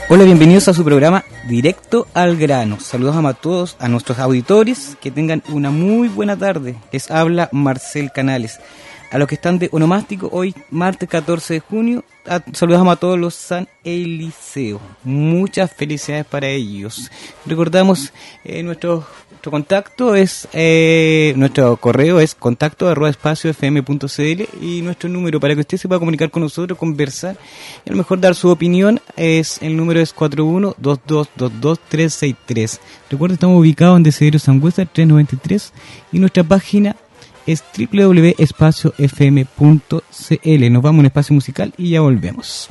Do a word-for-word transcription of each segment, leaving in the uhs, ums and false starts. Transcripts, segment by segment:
Hola, bienvenidos a su programa Directo al Grano. Saludos a todos, a nuestros auditores, que tengan una muy buena tarde. Les habla Marcel Canales. A los que están de onomástico, hoy martes catorce de junio, a, saludamos a todos los San Eliseo. Muchas felicidades para ellos. Recordamos, eh, nuestro, nuestro contacto es, eh, nuestro correo es contacto arroba espacio fm punto cl y nuestro número para que usted se pueda comunicar con nosotros, conversar y a lo mejor dar su opinión. Es el número es cuatro uno dos dos dos dos tres seis tres. Recuerda, estamos ubicados en Desidero Sangüesa trescientos noventa y tres y nuestra página es doble u doble u doble u punto espacio f m punto c l. Nos vamos a un espacio musical y ya volvemos.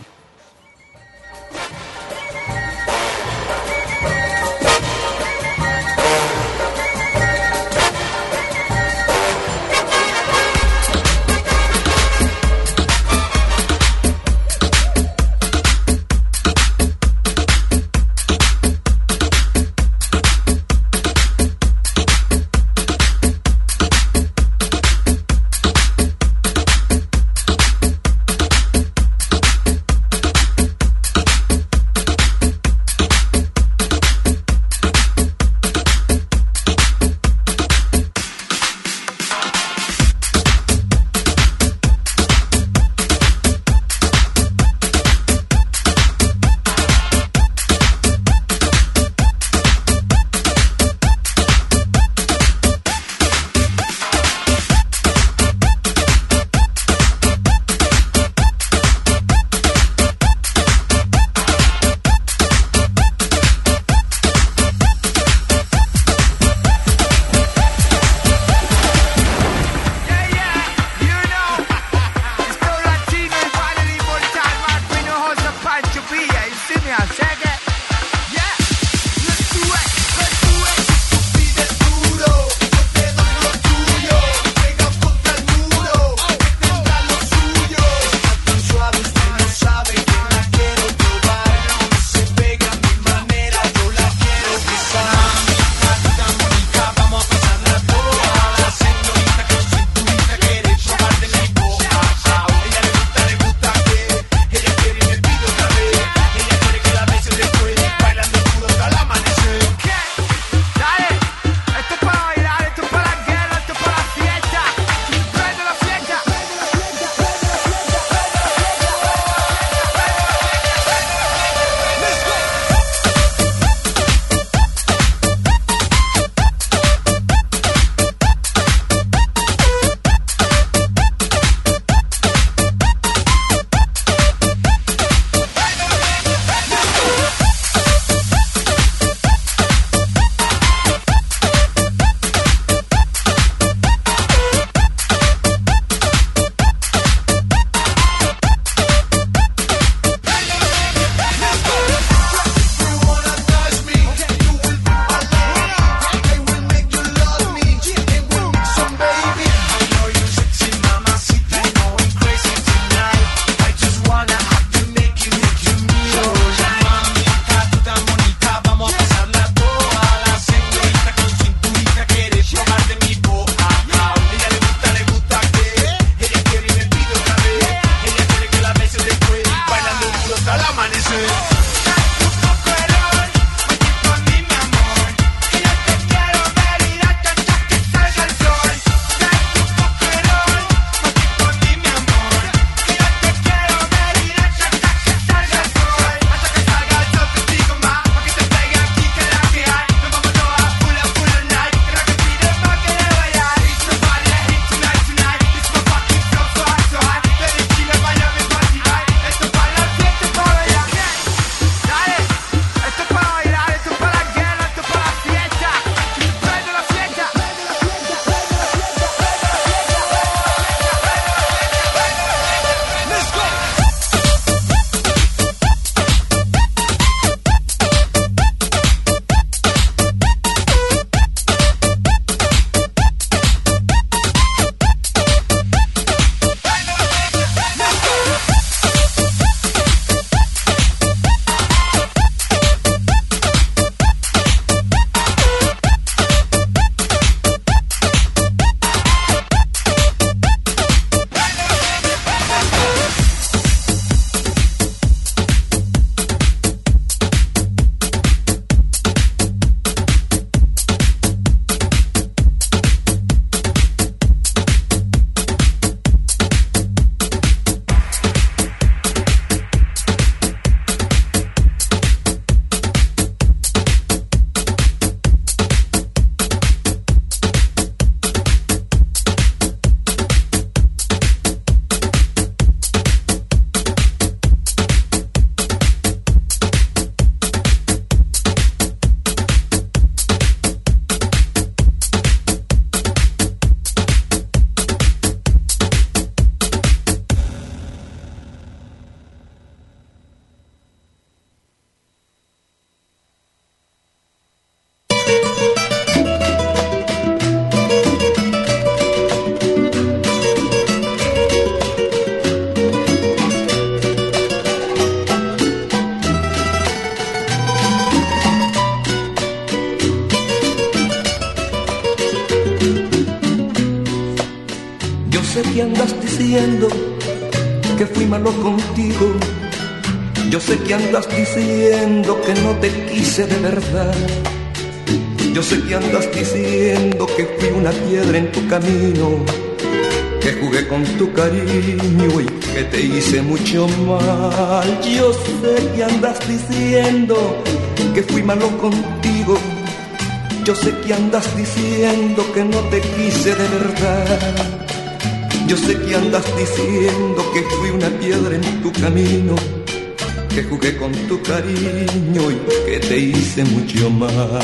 Yo sé que andas diciendo que fui malo contigo. Yo sé que andas diciendo que no te quise de verdad. Yo sé que andas diciendo que fui una piedra en tu camino, que jugué con tu cariño y que te hice mucho mal. Yo sé que andas diciendo que fui malo contigo. Yo sé que andas diciendo que no te quise de verdad. Yo sé que andas diciendo que fui una piedra en tu camino, que jugué con tu cariño y que te hice mucho mal.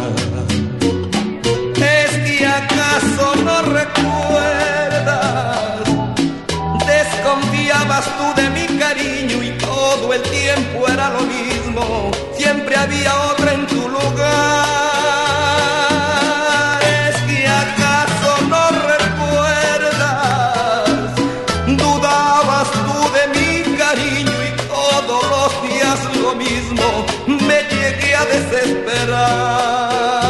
¿Es que acaso no recuerdas? Desconfiabas tú de mi cariño y todo el tiempo era lo mismo. Siempre había otra en tu lugar. ¿Es que acaso no recuerdas? Dudabas tú de mi cariño y todos los días lo mismo. Me llegué a desesperar.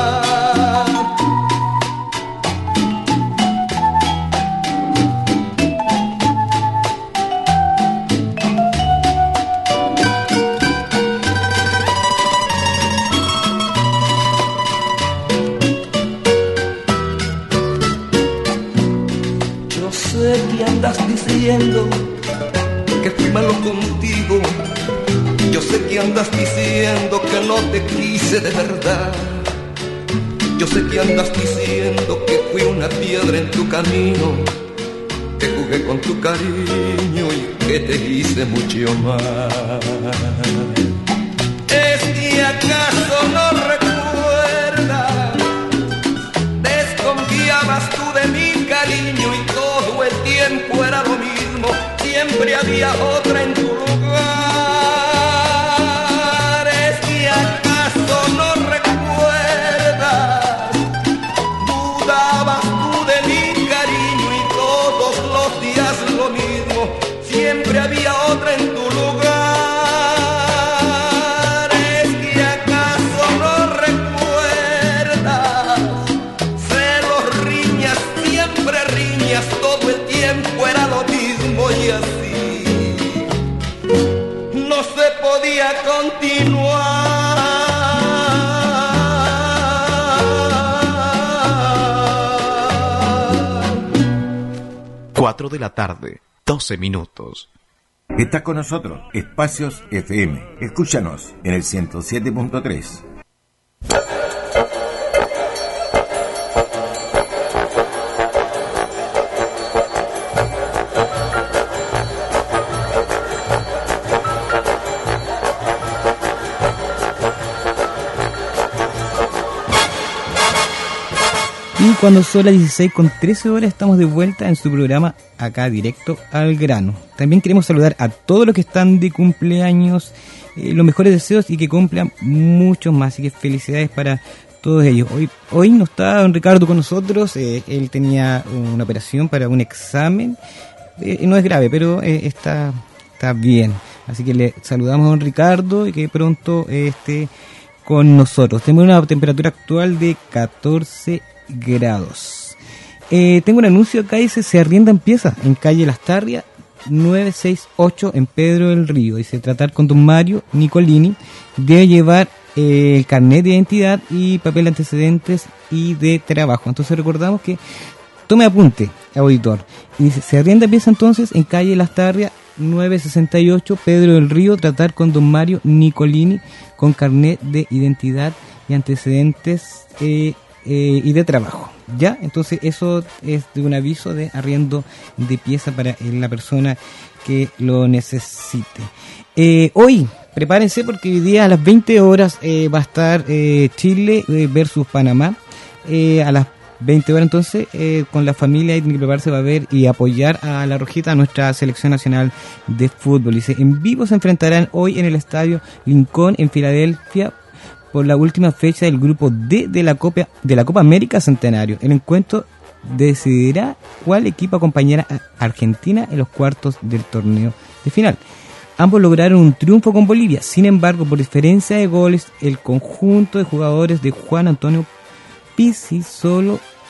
Andas diciendo que fui malo contigo. Yo sé que andas diciendo que no te quise de verdad. Yo sé que andas diciendo que fui una piedra en tu camino, que jugué con tu cariño y que te hice mucho mal. ¿Es que acaso no recuerdas? Desconfiabas tú de mi cariño y todo el tiempo era lo mismo. Siempre había otra en tu lugar. ¿Es que acaso no recuerdas? Dudabas tú de mi cariño y todos los días lo mismo. Siempre había otra en tu lugar. ¿Es que acaso no recuerdas? Celos, riñas, siempre riñas, todo el tiempo era lo mismo y así no se podía continuar. Cuatro de la tarde, doce minutos. Estás con nosotros, Espacios F M. Escúchanos en el ciento siete punto tres. Y cuando son las dieciséis con trece horas estamos de vuelta en su programa acá directo al grano. También queremos saludar a todos los que están de cumpleaños, eh, los mejores deseos y que cumplan muchos más. Así que felicidades para todos ellos. Hoy hoy no está don Ricardo con nosotros, eh, él tenía una operación para un examen, eh, no es grave, pero eh, está, está bien. Así que le saludamos a don Ricardo y que pronto eh, esté con nosotros. Tenemos una temperatura actual de catorce grados. Eh, tengo un anuncio acá, dice: se arriendan piezas en calle Las Tarrias nueve seis ocho en Pedro del Río. Dice: tratar con don Mario Nicolini, debe llevar eh, el carnet de identidad y papel de antecedentes y de trabajo. Entonces recordamos que tome apunte, auditor. Y dice: se arrienda pieza entonces en calle Las Tarrias nueve sesenta y ocho Pedro del Río, tratar con don Mario Nicolini con carnet de identidad y antecedentes eh, Eh, y de trabajo, ¿ya? Entonces eso es de un aviso de arriendo de pieza para eh, la persona que lo necesite. Eh, hoy, prepárense porque hoy día a las veinte horas eh, va a estar eh, Chile eh, versus Panamá. Eh, a las veinte horas entonces, eh, con la familia hay que prepararse, va a ver y apoyar a la Rojita, a nuestra selección nacional de fútbol. Dice: en vivo se enfrentarán hoy en el estadio Lincoln en Filadelfia por la última fecha del grupo D de la Copa de la Copa América Centenario. El encuentro decidirá cuál equipo acompañará a Argentina en los cuartos del torneo de final. Ambos lograron un triunfo con Bolivia. Sin embargo, por diferencia de goles, el conjunto de jugadores de Juan Antonio Pizzi solo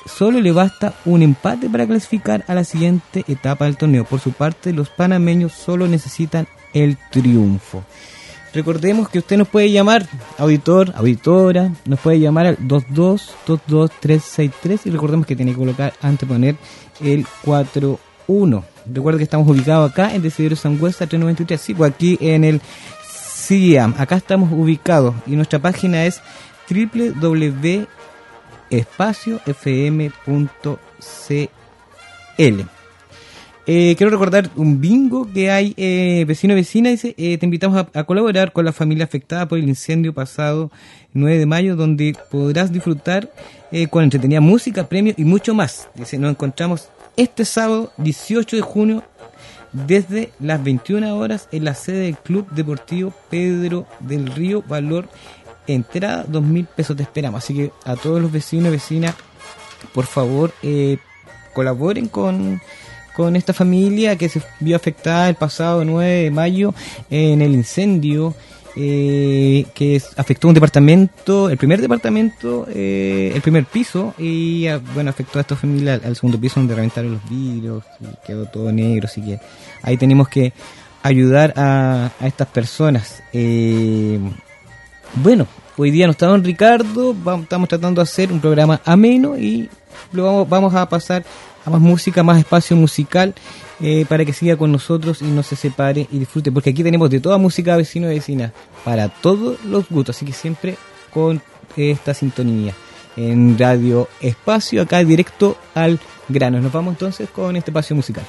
solo le basta un empate para clasificar a la siguiente etapa del torneo. Por su parte, los panameños solo necesitan el triunfo. Recordemos que usted nos puede llamar, auditor, auditora, nos puede llamar al dos dos dos dos tres seis tres y recordemos que tiene que colocar, anteponer el cuatro uno. Recuerda que estamos ubicados acá en Desiderio Sangüesa trescientos noventa y tres, sí, pues aquí en el C I A M, acá estamos ubicados y nuestra página es doble u doble u doble u punto espacio f m punto c l. Eh, quiero recordar un bingo que hay, eh, vecino vecina, dice, eh, te invitamos a, a colaborar con la familia afectada por el incendio pasado nueve de mayo, donde podrás disfrutar eh, con entretenida música, premios y mucho más. Dice, nos encontramos este sábado dieciocho de junio desde las veintiuna horas en la sede del Club Deportivo Pedro del Río, valor entrada dos mil pesos, te esperamos. Así que a todos los vecinos y vecinas, por favor, eh, colaboren con... con esta familia que se vio afectada el pasado nueve de mayo en el incendio eh, que afectó un departamento, el primer departamento, eh, el primer piso, y bueno, afectó a esta familia al, al segundo piso, donde reventaron los vidrios y quedó todo negro. Así que ahí tenemos que ayudar a, a estas personas. Eh, bueno, hoy día no está don Ricardo, vamos, estamos tratando de hacer un programa ameno y lo vamos, vamos a pasar a más música, más espacio musical, eh, para que siga con nosotros y no se separe y disfrute, porque aquí tenemos de toda música, vecino y vecina, para todos los gustos, así que siempre con esta sintonía en Radio Espacio, acá directo al grano. Nos vamos entonces con este espacio musical.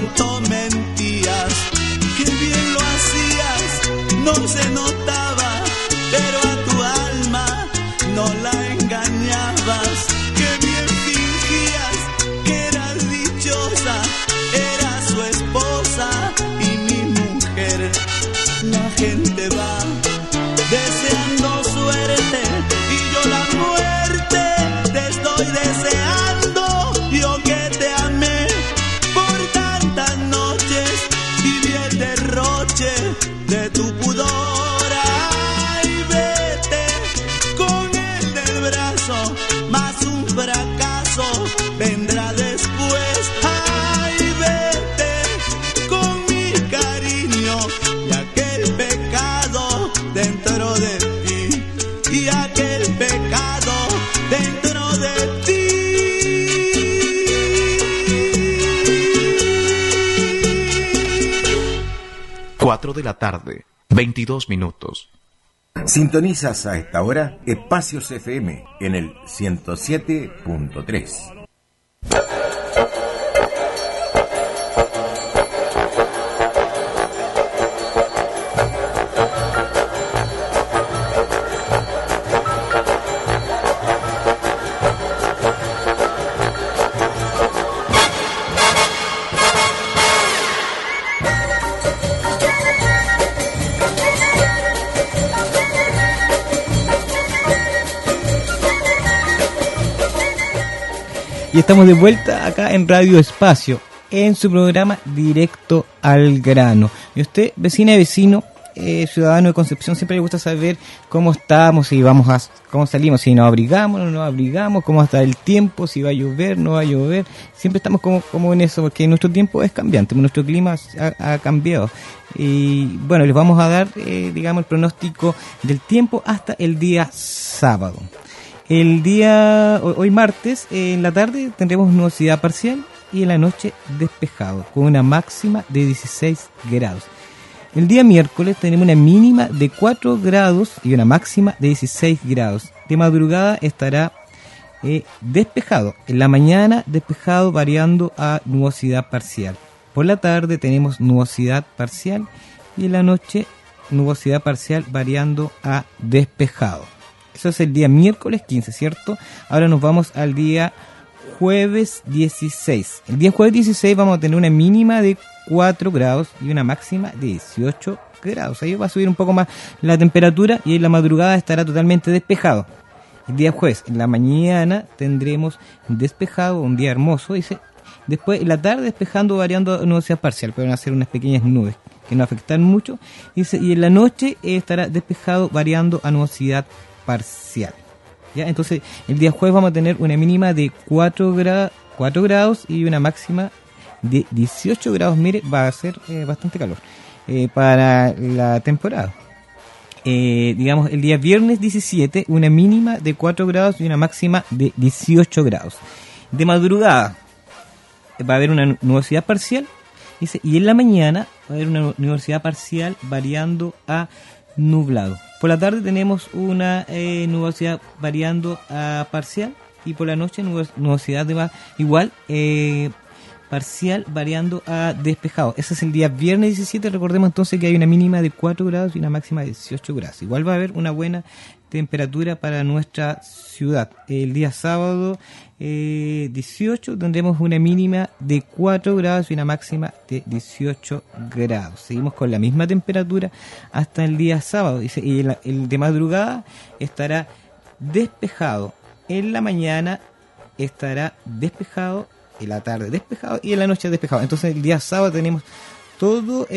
pronto mentías, que bien lo hacías, no se notaba, pero a tu alma no la engañabas, que bien fingías que eras dichosa, eras su esposa y mi mujer. La gente va deseando suerte y yo la muerte te estoy deseando. Yo que te amé por tantas noches y vi el derroche de tu pudor. Ay, vete con él del brazo, más un fracaso vendrá después. Ay, vete con mi cariño y aquel pecado dentro de ti, y aquel pecado dentro de ti. cuatro de la tarde, veintidós minutos. Sintonizas a esta hora Espacios F M en el ciento siete punto tres. Y estamos de vuelta acá en Radio Espacio, en su programa Directo al Grano. Y usted, vecina y vecino, eh, ciudadano de Concepción, siempre le gusta saber cómo estamos, si vamos a, cómo salimos, si nos abrigamos, no nos abrigamos, cómo está el tiempo, si va a llover, no va a llover. Siempre estamos como, como en eso, porque nuestro tiempo es cambiante, nuestro clima ha, ha cambiado. Y bueno, les vamos a dar, eh, digamos, el pronóstico del tiempo hasta el día sábado. El día, hoy martes, en la tarde tendremos nubosidad parcial y en la noche despejado, con una máxima de dieciséis grados. El día miércoles tenemos una mínima de cuatro grados y una máxima de dieciséis grados. De madrugada estará eh, despejado, en la mañana despejado variando a nubosidad parcial. Por la tarde tenemos nubosidad parcial y en la noche nubosidad parcial variando a despejado. Eso es el día miércoles quince, ¿cierto? Ahora nos vamos al día jueves dieciséis. El día jueves dieciséis vamos a tener una mínima de cuatro grados y una máxima de dieciocho grados. Ahí va a subir un poco más la temperatura y en la madrugada estará totalmente despejado. El día jueves, en la mañana tendremos despejado, un día hermoso, dice. Después, en la tarde, despejando, variando a nubosidad parcial. Pueden hacer unas pequeñas nubes que no afectan mucho. Dice, y en la noche eh, estará despejado, variando a nubosidad parcial. ¿Ya? Entonces, el día jueves vamos a tener una mínima de cuatro grados y una máxima de dieciocho grados. Mire, va a ser eh, bastante calor eh, para la temporada. Eh, digamos, el día viernes diecisiete, una mínima de cuatro grados y una máxima de dieciocho grados. De madrugada va a haber una nubosidad parcial, dice, y en la mañana va a haber una nubosidad parcial variando a nublado. Por la tarde tenemos una eh, nubosidad variando a parcial y por la noche nubosidad de va igual eh, parcial variando a despejado. Ese es el día viernes diecisiete. Recordemos entonces que hay una mínima de cuatro grados y una máxima de dieciocho grados. Igual va a haber una buena temperatura para nuestra ciudad. El día sábado eh, dieciocho tendremos una mínima de cuatro grados y una máxima de dieciocho grados. Seguimos con la misma temperatura hasta el día sábado. Dice, y el, el de madrugada estará despejado. En la mañana estará despejado, en la tarde despejado y en la noche despejado. Entonces el día sábado tenemos todo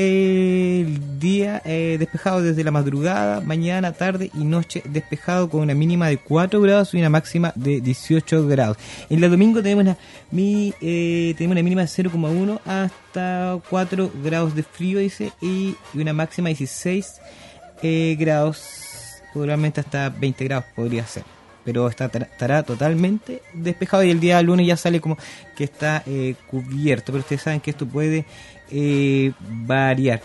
el día eh, despejado desde la madrugada, mañana, tarde y noche despejado con una mínima de cuatro grados y una máxima de dieciocho grados. En el domingo tenemos una, mi, eh, tenemos una mínima de cero coma uno hasta cuatro grados de frío, dice, y una máxima de dieciséis eh, grados, probablemente hasta veinte grados podría ser. Pero está, estará totalmente despejado y el día lunes ya sale como que está eh, cubierto. Pero ustedes saben que esto puede eh, variar.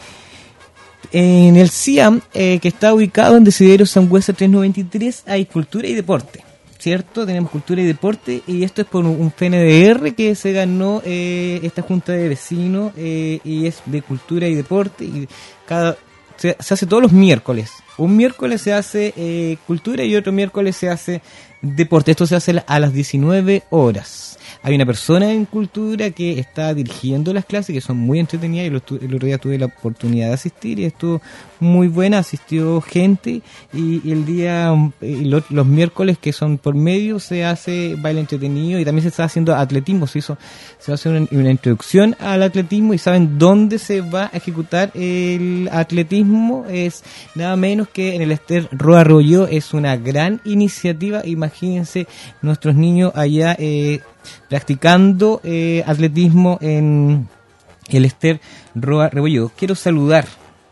En el C I A M, eh, que está ubicado en Desidero Sangüesa trescientos noventa y tres, hay cultura y deporte. ¿cierto? Tenemos cultura y deporte, y esto es por un F N D R que se ganó eh, esta junta de vecinos, eh, y es de cultura y deporte, y cada se, se hace todos los miércoles. Un miércoles se hace eh, cultura y otro miércoles se hace deporte. Esto se hace a las diecinueve horas. Hay una persona en cultura que está dirigiendo las clases, que son muy entretenidas, y el otro día tuve la oportunidad de asistir y estuvo muy buena, asistió gente, y, y el día, y lo, los miércoles que son por medio, se hace baile entretenido, y también se está haciendo atletismo. Se hizo, se va a hacer una, una introducción al atletismo, y saben dónde se va a ejecutar el atletismo. Es nada menos que en el Ester Roa Arroyo. Es una gran iniciativa. Imagínense nuestros niños allá eh, practicando eh, atletismo en el Ester Roa Rebolledo. Quiero saludar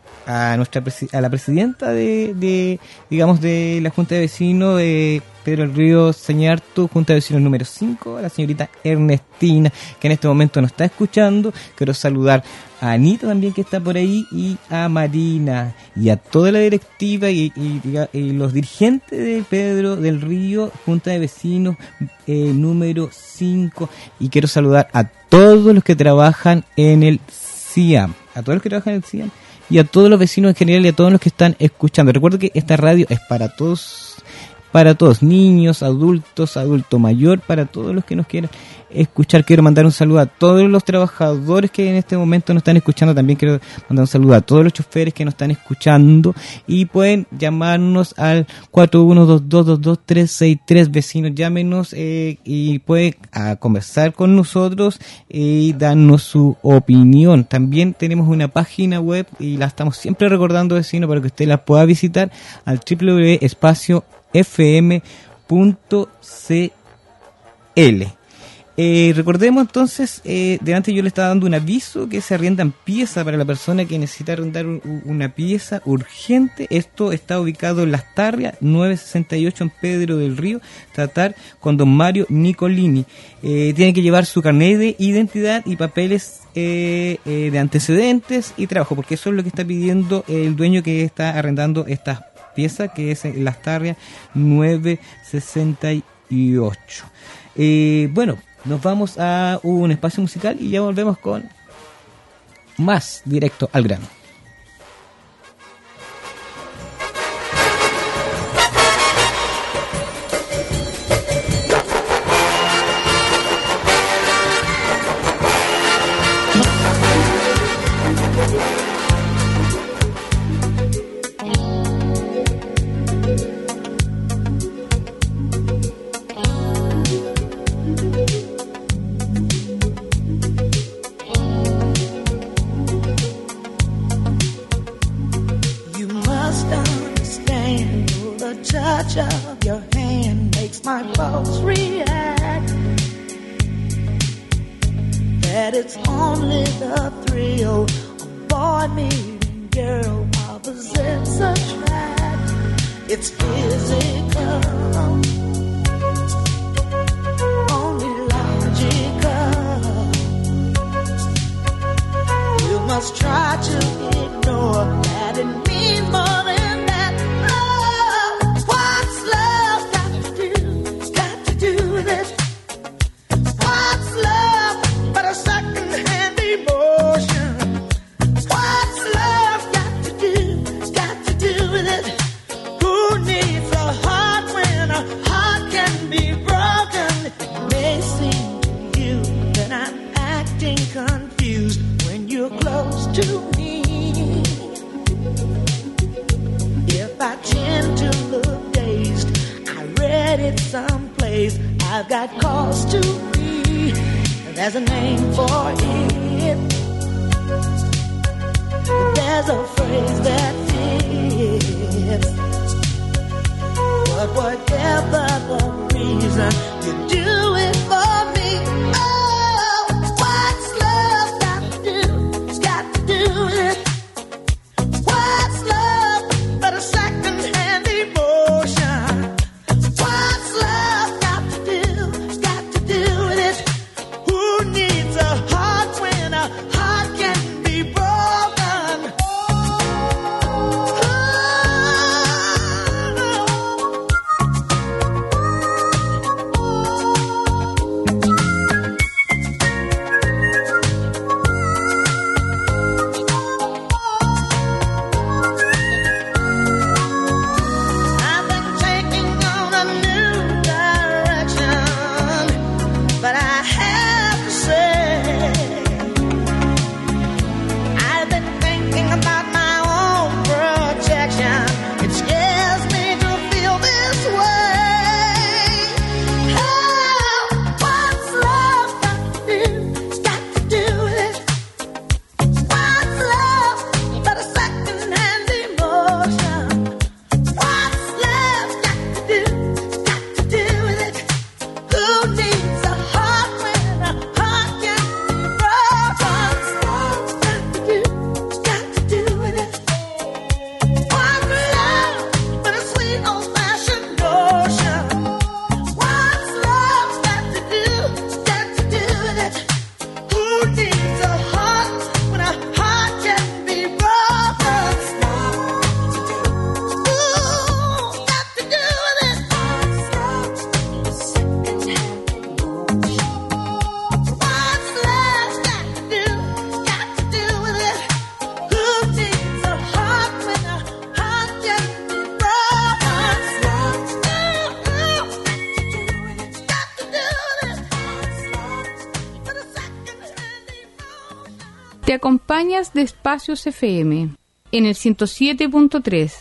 a nuestra a la presidenta de, de digamos de la Junta de Vecinos de Pedro del Río Sañarto, Junta de Vecinos número cinco, a la señorita Ernestina, que en este momento nos está escuchando. Quiero saludar a Anita también, que está por ahí, y a Marina, y a toda la directiva y, y, y los dirigentes de Pedro del Río, Junta de Vecinos eh, número cinco, y quiero saludar a todos los que trabajan en el C I A M, a todos los que trabajan en el C I A M, y a todos los vecinos en general, y a todos los que están escuchando. Recuerdo que esta radio es para todos, para todos, niños, adultos, adulto mayor, para todos los que nos quieran escuchar. Quiero mandar un saludo a todos los trabajadores que en este momento nos están escuchando. También quiero mandar un saludo a todos los choferes que nos están escuchando, y pueden llamarnos al cuatro uno dos dos dos dos tres seis tres. Vecinos, llámenos eh, y pueden a conversar con nosotros y darnos su opinión. También tenemos una página web, y la estamos siempre recordando, vecinos, para que usted la pueda visitar al doble u doble u doble u punto espacio f m punto c l. Eh, recordemos entonces, eh, delante yo le estaba dando un aviso que se arriendan piezas para la persona que necesita arrendar un, una pieza urgente. Esto está ubicado en Las Tarrias, nueve sesenta y ocho en Pedro del Río. Tratar con don Mario Nicolini. Eh, tiene que llevar su carnet de identidad y papeles eh, eh, de antecedentes y trabajo, porque eso es lo que está pidiendo el dueño que está arrendando estas piezas, que es en Las Tarrias nueve sesenta y ocho. Eh, bueno, nos vamos a un espacio musical y ya volvemos con más directo al grano. Of your hand makes my pulse react. That it's only the thrill of boy meeting girl, opposites attract. It's physical, only logical. You must try to ignore that it means more than I've got cause to be. There's a name for it. There's a phrase that fits. But whatever the reason, you do it for me. Oh, what's love got to do? It's got to do with it. What's love but a second-hand emotion? What's love got to do? It's got to do with it. Who needs a heart when a heart can be broken? Oh, acompañas de Espacios F M en el ciento siete punto tres.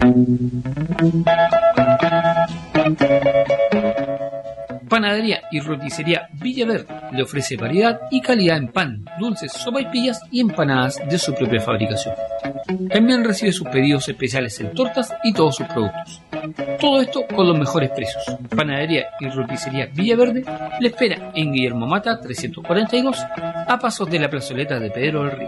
Panadería y roticería Villaverde le ofrece variedad y calidad en pan, dulces, sopaipillas y empanadas de su propia fabricación. También recibe sus pedidos especiales en tortas y todos sus productos. Todo esto con los mejores precios. Panadería y roticería Villaverde le espera en Guillermo Mata trescientos cuarenta y dos, a pasos de la plazoleta de Pedro del Río.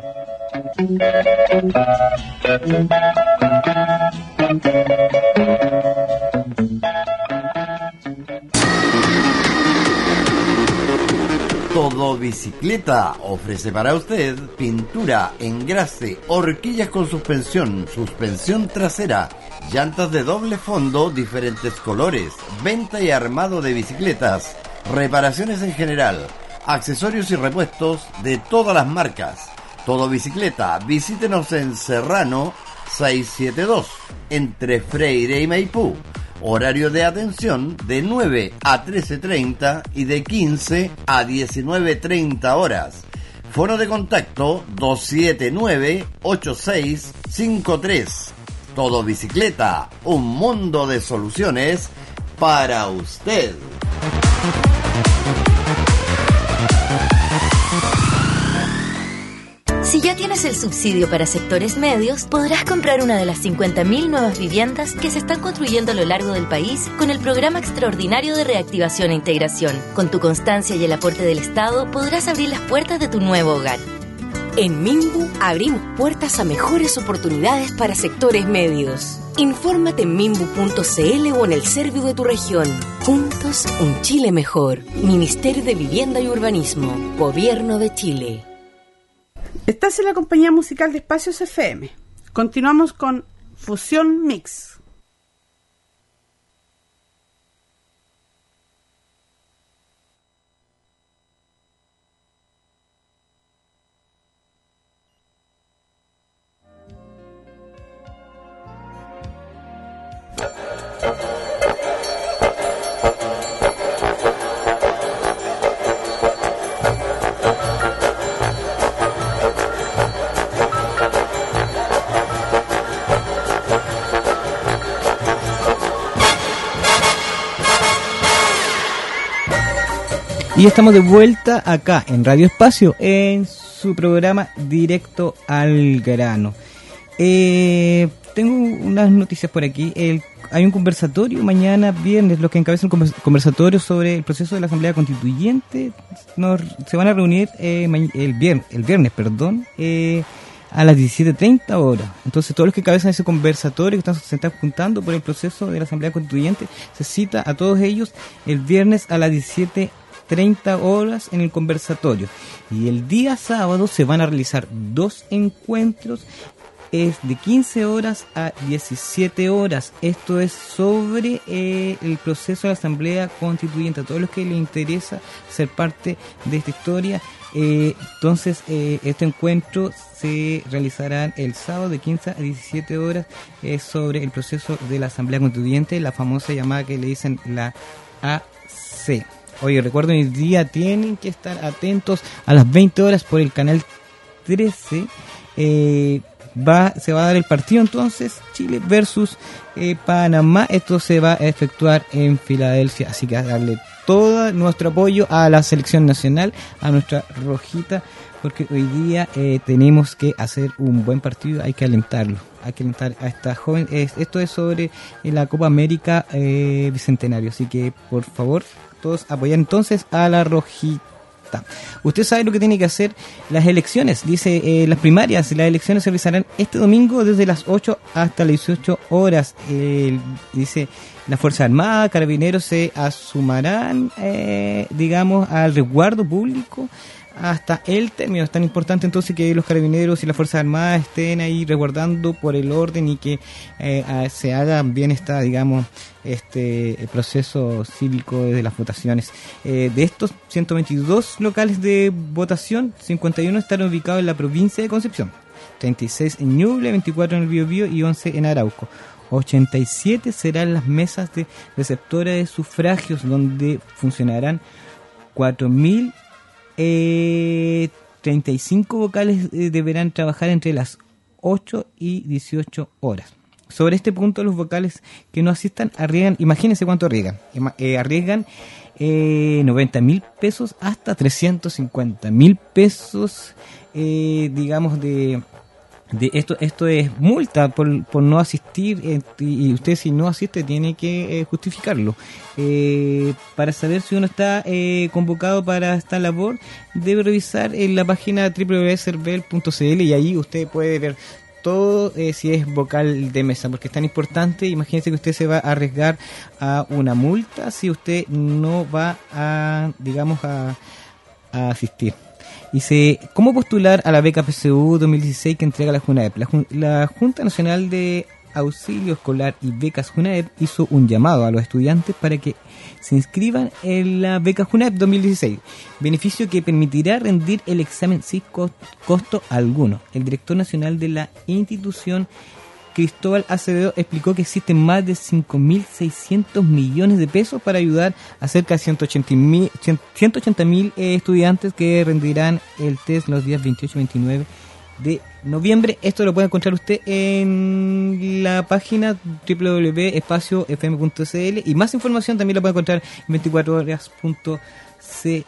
Todo Bicicleta ofrece para usted pintura, engrase, horquillas con suspensión, suspensión trasera, llantas de doble fondo, diferentes colores, venta y armado de bicicletas, reparaciones en general, accesorios y repuestos de todas las marcas. Todo Bicicleta, visítenos en Serrano seiscientos setenta y dos, entre Freire y Maipú. Horario de atención de nueve a trece treinta y de quince a diecinueve treinta horas. Foro de contacto dos siete nueve, ocho seis cinco tres. Todo Bicicleta, un mundo de soluciones para usted. Si ya tienes el subsidio para sectores medios, podrás comprar una de las cincuenta mil nuevas viviendas que se están construyendo a lo largo del país con el Programa Extraordinario de Reactivación e Integración. Con tu constancia y el aporte del Estado, podrás abrir las puertas de tu nuevo hogar. En Minbu abrimos puertas a mejores oportunidades para sectores medios. Infórmate en minbu punto c l o en el Serviu de tu región. Juntos, un Chile mejor. Ministerio de Vivienda y Urbanismo. Gobierno de Chile. Estás en la compañía musical de Espacios F M. Continuamos con Fusión Mix. Y estamos de vuelta acá en Radio Espacio en su programa Directo al Grano. Eh, tengo unas noticias por aquí. El, hay un conversatorio mañana viernes. Los que encabezan un conversatorio sobre el proceso de la Asamblea Constituyente nos, se van a reunir eh, el viernes, el viernes perdón, eh, a las diecisiete treinta horas. Entonces todos los que encabezan ese conversatorio, que están, se están juntando por el proceso de la Asamblea Constituyente, se cita a todos ellos el viernes a las diecisiete treinta horas en el conversatorio. Y el día sábado se van a realizar dos encuentros, es de quince horas a diecisiete horas. Esto es sobre eh, el proceso de la Asamblea Constituyente. A todos los que les interesa ser parte de esta historia, eh, entonces eh, este encuentro se realizará el sábado de quince a diecisiete horas, eh, sobre el proceso de la Asamblea Constituyente, la famosa llamada que le dicen la A C. Oye, recuerden, el día tienen que estar atentos a las veinte horas por el canal trece. Eh, va, se va a dar el partido entonces, Chile versus eh, Panamá. Esto se va a efectuar en Filadelfia, así que a darle todo nuestro apoyo a la selección nacional, a nuestra rojita, porque hoy día eh, tenemos que hacer un buen partido, hay que alentarlo, hay que alentar a esta joven. Eh, esto es sobre eh, la Copa América eh, Bicentenario, así que por favor todos apoyar entonces a la rojita. Usted sabe lo que tiene que hacer. Las elecciones, dice, eh, las primarias, las elecciones se realizarán este domingo desde las ocho hasta las dieciocho horas. Eh, dice, la Fuerza Armada, Carabineros se asumarán, eh, digamos, al resguardo público hasta el término. Es tan importante entonces que los Carabineros y las Fuerzas Armadas estén ahí resguardando por el orden y que eh, se haga bien esta, digamos, este el proceso cívico de las votaciones. Eh, de estos ciento veintidós locales de votación, cincuenta y uno estarán ubicados en la provincia de Concepción, treinta y seis en Ñuble, veinticuatro en el Biobío y once en Arauco. ochenta y siete serán las mesas de receptora de sufragios, donde funcionarán cuatro mil Eh, treinta y cinco vocales eh, deberán trabajar entre las ocho y dieciocho horas. Sobre este punto, los vocales que no asistan arriesgan, imagínense cuánto arriesgan, eh, arriesgan eh, noventa mil pesos hasta trescientos cincuenta mil pesos, eh, digamos, de... De esto esto es multa por, por no asistir, eh, y usted si no asiste tiene que eh, justificarlo. Eh, para saber si uno está eh, convocado para esta labor, debe revisar en la página doble u doble u doble u punto cervel punto c l y ahí usted puede ver todo, eh, si es vocal de mesa, porque es tan importante. Imagínese que usted se va a arriesgar a una multa si usted no va a, digamos, a, a asistir. Dice, ¿cómo postular a la beca P S U dos mil dieciséis que entrega la JUNAEP? La, la Junta Nacional de Auxilio Escolar y Becas JUNAEP hizo un llamado a los estudiantes para que se inscriban en la beca JUNAEP dos mil dieciséis, beneficio que permitirá rendir el examen sin costo alguno. El director nacional de la institución, Cristóbal Acevedo, explicó que existen más de cinco mil seiscientos millones de pesos para ayudar a cerca de ciento ochenta mil eh, estudiantes que rendirán el test los días veintiocho y veintinueve de noviembre. Esto lo puede encontrar usted en la página doble u doble u doble u punto espacio f m punto c l y más información también la puede encontrar en veinticuatro horas punto c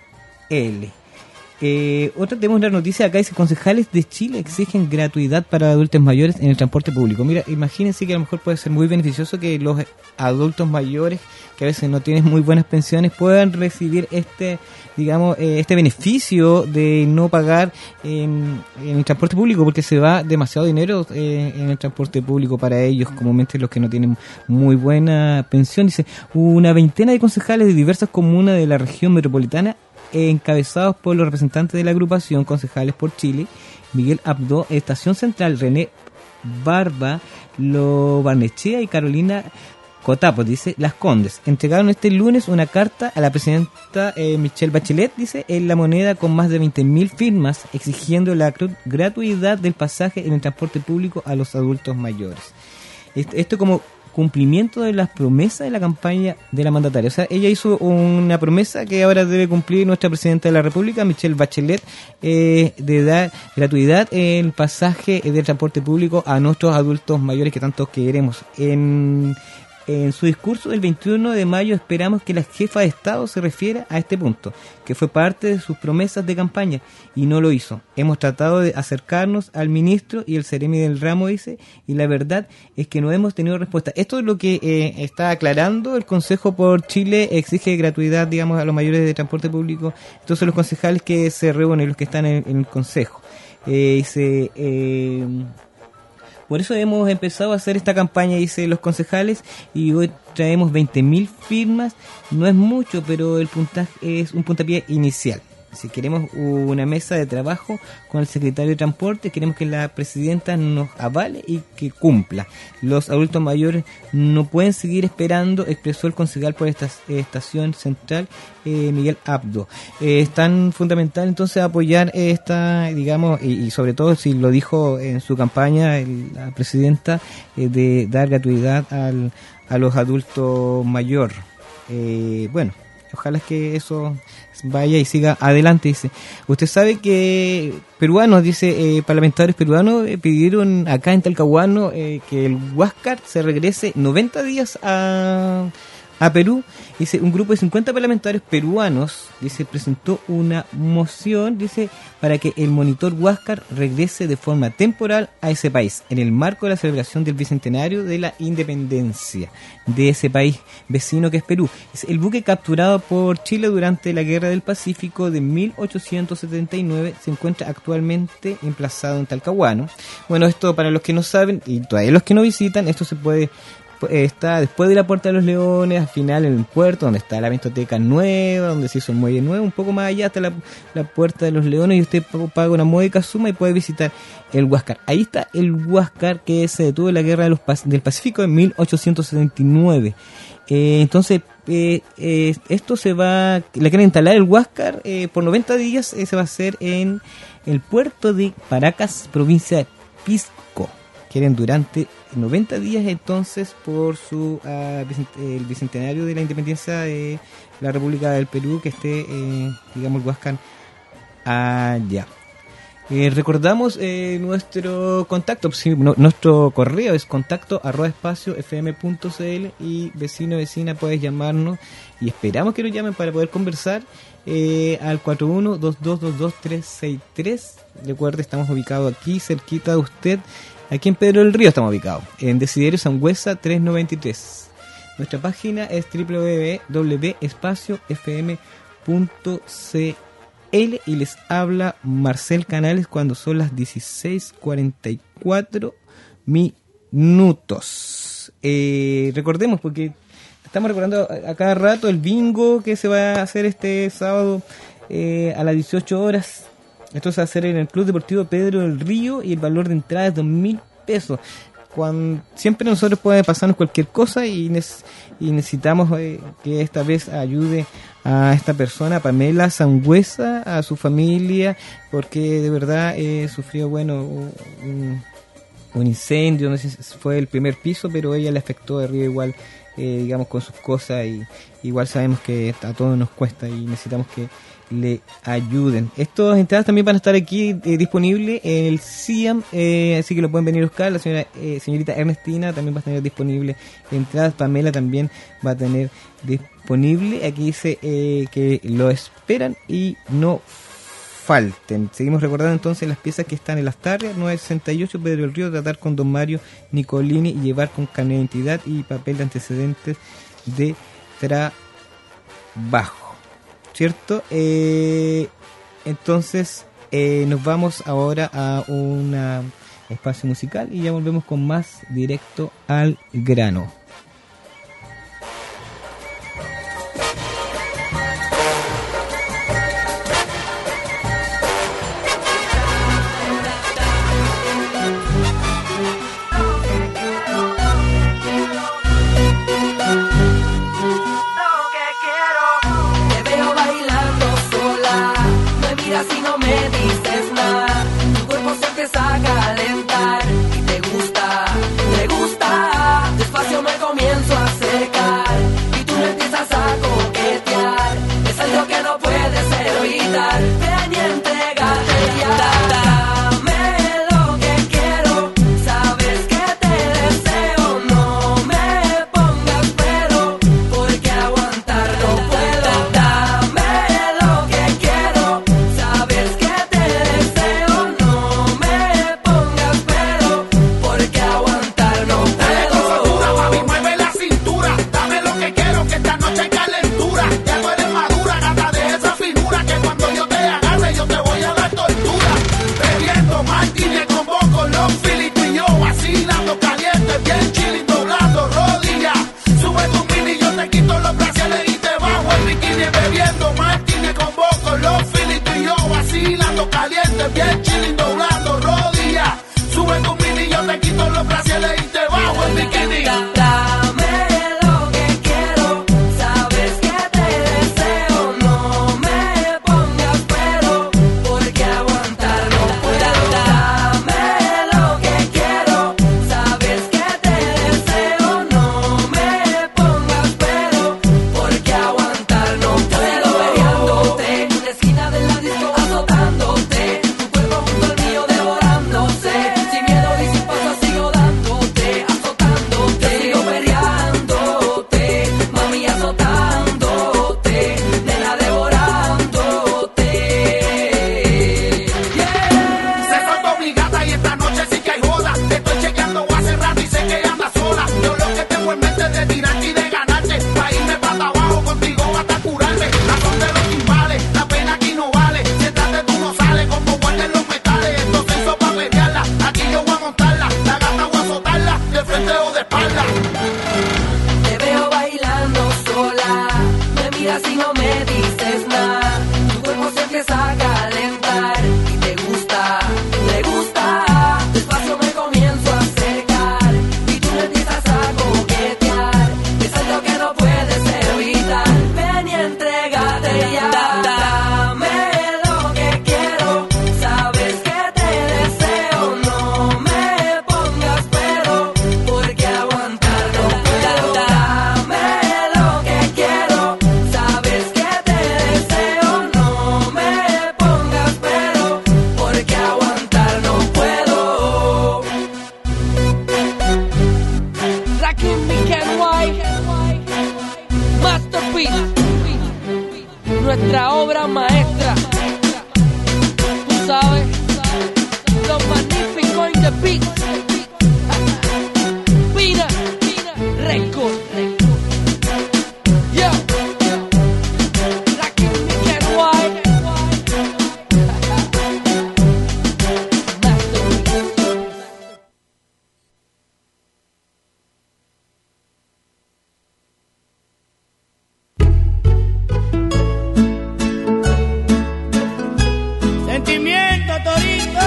l. Eh, otra, tenemos una noticia acá, dice: concejales de Chile exigen gratuidad para adultos mayores en el transporte público. Mira, imagínense que a lo mejor puede ser muy beneficioso que los adultos mayores, que a veces no tienen muy buenas pensiones, puedan recibir este, digamos, eh, este beneficio de no pagar en, en el transporte público, porque se va demasiado dinero eh, en el transporte público para ellos, comúnmente los que no tienen muy buena pensión. Dice, una veintena de concejales de diversas comunas de la región metropolitana, encabezados por los representantes de la agrupación Concejales por Chile, Miguel Abdo, Estación Central, René Barba, Lo Barnechea y Carolina Cotapo, dice, Las Condes, entregaron este lunes una carta a la presidenta eh, Michelle Bachelet, dice, en La Moneda, con más de veinte mil firmas exigiendo la gratuidad del pasaje en el transporte público a los adultos mayores. Esto, esto como cumplimiento de las promesas de la campaña de la mandataria. O sea, ella hizo una promesa que ahora debe cumplir nuestra presidenta de la República, Michelle Bachelet, eh, de dar gratuidad en el pasaje de transporte público a nuestros adultos mayores que tanto queremos. En, en su discurso del veintiuno de mayo esperamos que la jefa de Estado se refiera a este punto, que fue parte de sus promesas de campaña, y no lo hizo. Hemos tratado de acercarnos al ministro y el seremi del ramo, dice, y la verdad es que no hemos tenido respuesta. Esto es lo que eh, está aclarando el Consejo por Chile. Exige gratuidad, digamos, a los mayores de transporte público. Estos son los concejales que se reúnen, los que están en, en el Consejo. Eh, dice... Eh, Por eso hemos empezado a hacer esta campaña, dice los concejales, y hoy traemos veinte mil firmas. No es mucho, pero el puntaje es un puntapié inicial. Si queremos una mesa de trabajo con el secretario de Transporte, queremos que la presidenta nos avale y que cumpla. Los adultos mayores no pueden seguir esperando, expresó el concejal por esta estación central, eh, Miguel Abdo. Eh, es tan fundamental entonces apoyar esta, digamos, y, y sobre todo si lo dijo en su campaña el, la presidenta, eh, de dar gratuidad al, a los adultos mayores. Eh, bueno, ojalá que eso vaya y siga adelante. Dice, usted sabe que peruanos, dice, eh, parlamentarios peruanos eh, pidieron acá en Talcahuano eh, que el Huáscar se regrese noventa días a, a Perú. Dice, un grupo de cincuenta parlamentarios peruanos, dice, presentó una moción, dice, para que el monitor Huáscar regrese de forma temporal a ese país, en el marco de la celebración del bicentenario de la independencia de ese país vecino que es Perú. Dice, el buque capturado por Chile durante la Guerra del Pacífico de mil ochocientos setenta y nueve se encuentra actualmente emplazado en Talcahuano. Bueno, esto para los que no saben, y todavía los que no visitan, esto se puede... está después de la Puerta de los Leones, al final en el puerto, donde está la Vintoteca nueva, donde se hizo el muelle nuevo, un poco más allá está la, la Puerta de los Leones, y usted paga una módica suma y puede visitar el Huáscar. Ahí está el Huáscar, que se detuvo en la Guerra de los, del Pacífico en mil ochocientos setenta y nueve. Eh, entonces, eh, eh, esto se va, le quieren instalar el Huáscar eh, por noventa días, eh, se va a hacer en el puerto de Paracas, provincia de Pisco. Quieren durante noventa días entonces por su uh, bicent- el bicentenario de la independencia de la República del Perú, que esté, eh, digamos, el Huáscar allá. Eh, recordamos eh, nuestro contacto, sí, no, nuestro correo es contacto arroba espacio fm punto cl y vecino vecina puedes llamarnos y esperamos que nos llamen para poder conversar eh, al cuatro uno dos dos dos dos tres seis tres. Recuerde, estamos ubicados aquí cerquita de usted, aquí en Pedro del Río estamos ubicados, en Desiderio Sangüesa trescientos noventa y tres. Nuestra página es doble u doble u doble u punto espacio f m punto c l y les habla Marcel Canales cuando son las dieciséis cuarenta y cuatro minutos. Eh, recordemos, porque estamos recordando a, a cada rato el bingo que se va a hacer este sábado eh, a las dieciocho horas. Esto se va a hacer en el Club Deportivo Pedro del Río y el valor de entrada es dos mil pesos. Cuando siempre nosotros puede pasarnos cualquier cosa y, ne- y necesitamos eh, que esta vez ayude a esta persona, Pamela Sangüesa, a su familia, porque de verdad eh, sufrió, bueno, un, un incendio, no sé si fue el primer piso, pero ella le afectó de arriba igual, eh, digamos, con sus cosas, y igual sabemos que a todos nos cuesta y necesitamos que le ayuden. Estas entradas también van a estar aquí eh, disponibles en el C I A M, eh, así que lo pueden venir a buscar. La señora eh, señorita Ernestina también va a tener disponible entradas. Pamela también va a tener disponible. Aquí dice eh, que lo esperan y no falten. Seguimos recordando entonces las piezas que están en las tardes. nueve sesenta y ocho Pedro del Río, tratar con don Mario Nicolini y llevar con carnet de identidad y papel de antecedentes de trabajo, ¿cierto? Eh, entonces eh, nos vamos ahora a un espacio musical y ya volvemos con más directo al grano. Si no me dices nada, tu cuerpo se empieza a calentar y te gusta, te gusta. Despacio me comienzo a acercar y tú me empiezas a coquetear. Es algo que no puedes evitar. Ven y entrégate ya. Dame lo que quiero, sabes que te deseo. No me pongas pero, porque aguantar no puedo. Dame lo que quiero, sabes que te deseo. No me pongas pero, porque aguantar no puedo. Dale cosa dura, mami, mueve la cintura. Dame lo que quiero, que esta noche hay calentura. Ya tú eres madura, gata de esa finura, que cuando yo te agarre yo te voy a dar tortura. Bebiendo martini con poco, los filitos y yo vacilando caliente, bien chilling, doblando rodillas. Sube tu mini, yo te quito los brasiles y te bajo el bikini. Bebiendo martini con poco, los filitos y yo vacilando caliente, bien chilling, doblando rodillas. Sube tu mini, yo te quito los brasiles y te bajo el bikini. Dame lo que quiero, sabes que te deseo. No me pongas pero, porque aguantar no puedo. Dame lo que quiero, sabes que te deseo. No me pongas pero, porque aguantar no puedo. Peleándote en una esquina de la disco, azotándote, tu cuerpo junto al mío devorándose. Sin miedo y sin pausa sigo dándote, azotándote, sigo peleándote, mami, azotándote, nena, devorándote. Se soltó mi gata y esta noche sí que hay joda. Te estoy chequeando hace rato y sé que andas sola. Yo lo que tengo en mente es de tirarte y de ganarte. Pa' irme para abajo contigo hasta curarme. La son de los timbales, la pena aquí no vale. Siéntate, tú no sales como guarden los metales. Esto se hizo pa' pelearla, aquí yo voy a montarla. La gata voy a azotarla, de frente o de espalda. Te veo bailando sola, me miras y no me dices nada. Tu cuerpo se empieza a calentar y te gusta, te gusta. Despacio me comienzo a acercar y tú me empiezas a coquetear. Es the beat. Pina, record. Yo, la que me get wide. Sentimiento, Torito.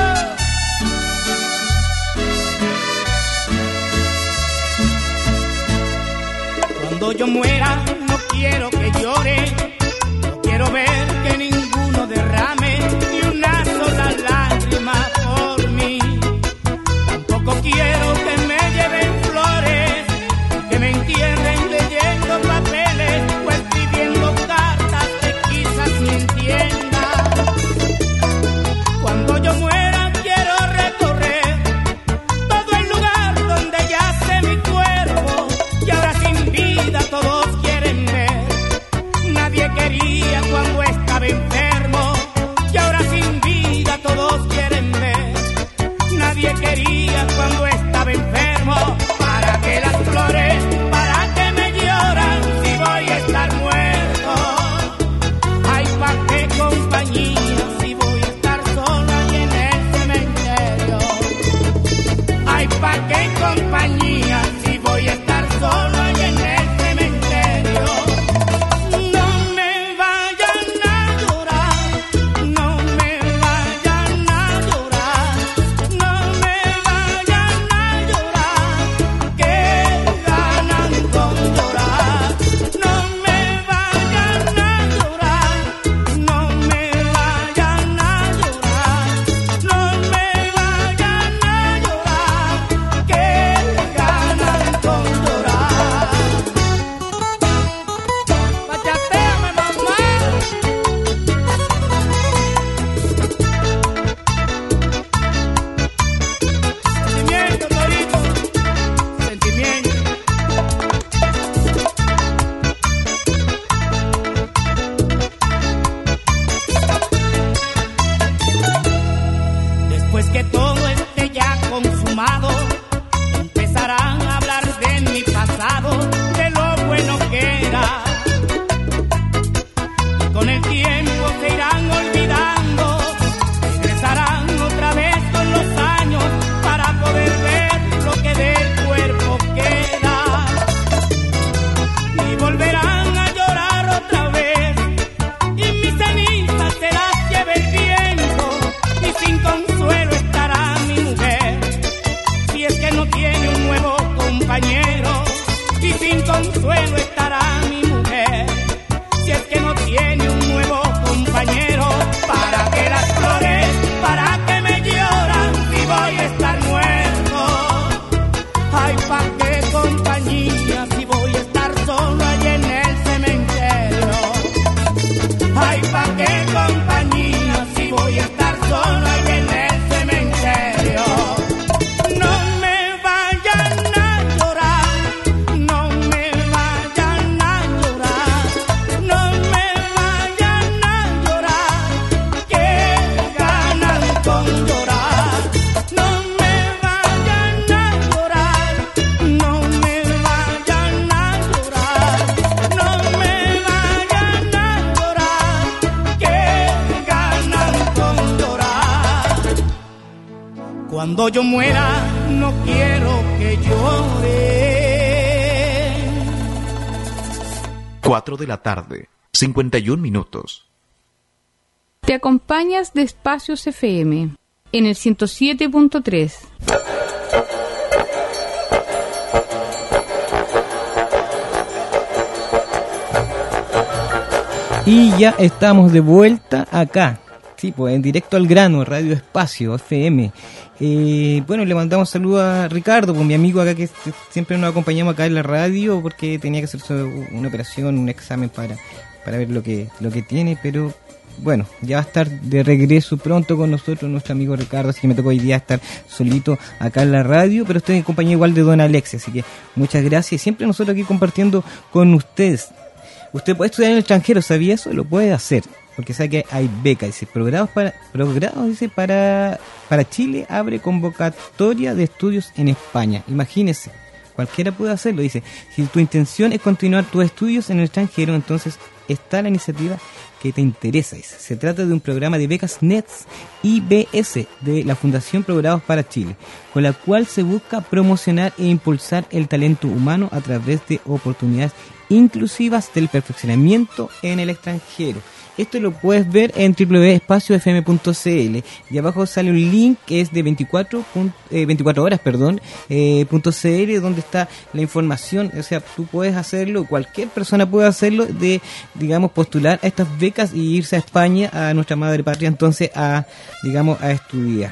Cuando yo muera, no quiero que llore, no quiero ver que ninguno derrame ni una sola lágrima por mí. Tampoco quiero que me lleven flores, que me entierren leyendo papeles o escribiendo cartas que quizás ni entienda. Cuando yo muera quiero recorrer todo el lugar donde yace mi cuerpo y ahora sin vida todos quieren ver. Nadie quería cuando estaba enfermo y ahora sin vida todos quieren ver. Nadie quería cuando estaba enfermo. ¿Para qué las flores? ¿Para qué me lloran si voy a estar muerto? Ay, ¿para qué compañía si voy a estar solo ahí en el cementerio? Ay, ¿para qué compañía si voy a estar solo ahí en el cementerio? No me vayan a llorar, no me vayan a llorar, no me vayan a llorar, que ganan con llorar. No me vayan a llorar, no me vayan a llorar, no me vayan a llorar, que ganan con llorar. Bachateame, mamá. Sentimiento, Torito. Sentimiento. Después que todo esté ya consumado, empezarán a hablar de mi pasado, de lo bueno que era. Y con el tiempo se irán olvidando, regresarán otra vez con los años para poder ver lo que del cuerpo queda. Y volverán a llorar otra vez, y mis cenizas se las lleve el viento, y sin consuelo estará mi mujer, si es que no tiene un nuevo compañero. Y sin consuelo estará mi mujer, si es que no tiene un nuevo compañero. ¿Para qué las flores? ¿Para qué me lloran si voy a estar muerto? Ay, ¿para qué compañía si voy a estar solo allí en el cementerio? Ay, ¿para qué compañía si voy a estar solo allí en el cementerio? No me vayan a llorar, no me vayan a llorar, no me vayan a llorar, que ganan con llorar. No me vayan a llorar, no me vayan a llorar, no me vayan a llorar, que ganan con llorar. Cuando yo muera no quiero que lloren. cuatro de la tarde, cincuenta y un minutos. Te acompañas de Espacios F M en el ciento siete punto tres. Y ya estamos de vuelta acá, sí, pues en directo al grano, Radio Espacio F M. Eh, bueno, le mandamos saludos a Ricardo, pues mi amigo acá que siempre nos acompañamos acá en la radio porque tenía que hacerse una operación, un examen para, para ver lo que, lo que tiene, pero bueno, ya va a estar de regreso pronto con nosotros nuestro amigo Ricardo, así que me tocó hoy día estar solito acá en la radio, pero estoy en compañía igual de Don Alexis, así que muchas gracias y siempre nosotros aquí compartiendo con ustedes. Usted puede estudiar en el extranjero, ¿sabía eso? Lo puede hacer. porque sabe que hay becas, dice, programados para, programados, dice, para, para Chile abre convocatoria de estudios en España. Imagínese, cualquiera puede hacerlo, dice, si tu intención es continuar tus estudios en el extranjero, entonces está la iniciativa que te interesa. Dice. Se trata de un programa de becas N E T S I B S de la Fundación Programados para Chile, con la cual se busca promocionar e impulsar el talento humano a través de oportunidades inclusivas del perfeccionamiento en el extranjero. Esto lo puedes ver en doble u doble u doble u punto espacio f m punto c l y abajo sale un link que es de veinticuatro, eh, veinticuatro horas, perdón, eh, punto .cl, donde está la información. O sea, tú puedes hacerlo, cualquier persona puede hacerlo, de, digamos, postular a estas becas y irse a España, a nuestra madre patria, entonces a, digamos, a estudiar.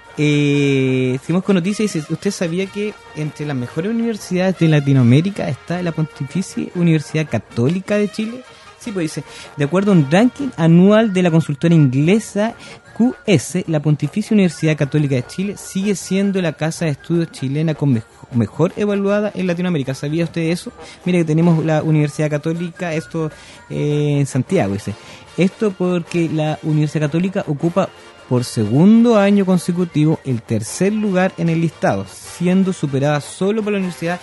Eh, seguimos con noticias. Dice, ¿usted sabía que entre las mejores universidades de Latinoamérica está la Pontificia Universidad Católica de Chile? Sí, pues dice, de acuerdo a un ranking anual de la consultora inglesa Q S, la Pontificia Universidad Católica de Chile sigue siendo la casa de estudios chilena con mejor, mejor evaluada en Latinoamérica. ¿Sabía usted eso? Mire que tenemos la Universidad Católica, esto eh, en Santiago, dice. Esto porque la Universidad Católica ocupa por segundo año consecutivo el tercer lugar en el listado, siendo superada solo por la Universidad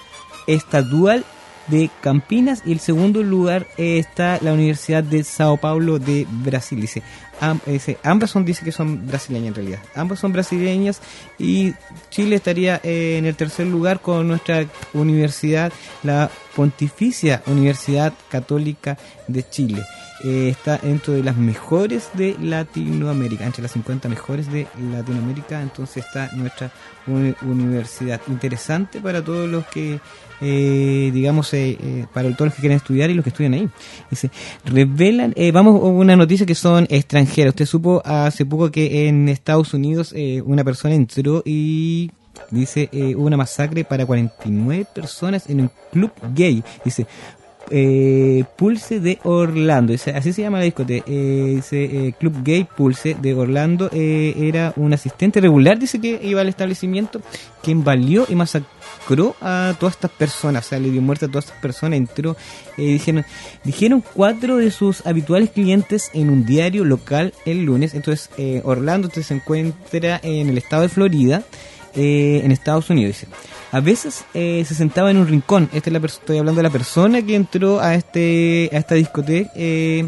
Estadual de Campinas, y el segundo lugar eh, está la Universidad de Sao Paulo de Brasil. Dice, am, dice ambas son, dice que son brasileñas en realidad, ambas son brasileñas, y Chile estaría eh, en el tercer lugar con nuestra universidad, la Pontificia Universidad Católica de Chile. Eh, está dentro de las mejores de Latinoamérica, entre las cincuenta mejores de Latinoamérica, entonces está nuestra uni- universidad. Interesante para todos los que, eh, digamos, eh, eh, para todos los que quieren estudiar y los que estudian ahí. Dice, revelan, eh, vamos a una noticia que son extranjeras. Usted supo hace poco que en Estados Unidos eh, una persona entró y... Dice, eh, hubo una masacre para cuarenta y nueve personas en un club gay. Dice, eh, Pulse de Orlando. Dice, así se llama la discoteca. Eh, dice, eh, Club Gay Pulse de Orlando. Eh, era un asistente regular, dice, que iba al establecimiento, que invadió y masacró a todas estas personas. O sea, le dio muerte a todas estas personas. Entró, eh, dijeron, dijeron cuatro de sus habituales clientes en un diario local el lunes. Entonces, eh, Orlando entonces, se encuentra en el estado de Florida. Eh, en Estados Unidos, dice. A veces eh, se sentaba en un rincón. Esta es la perso- estoy hablando de la persona que entró a este a esta discoteca eh,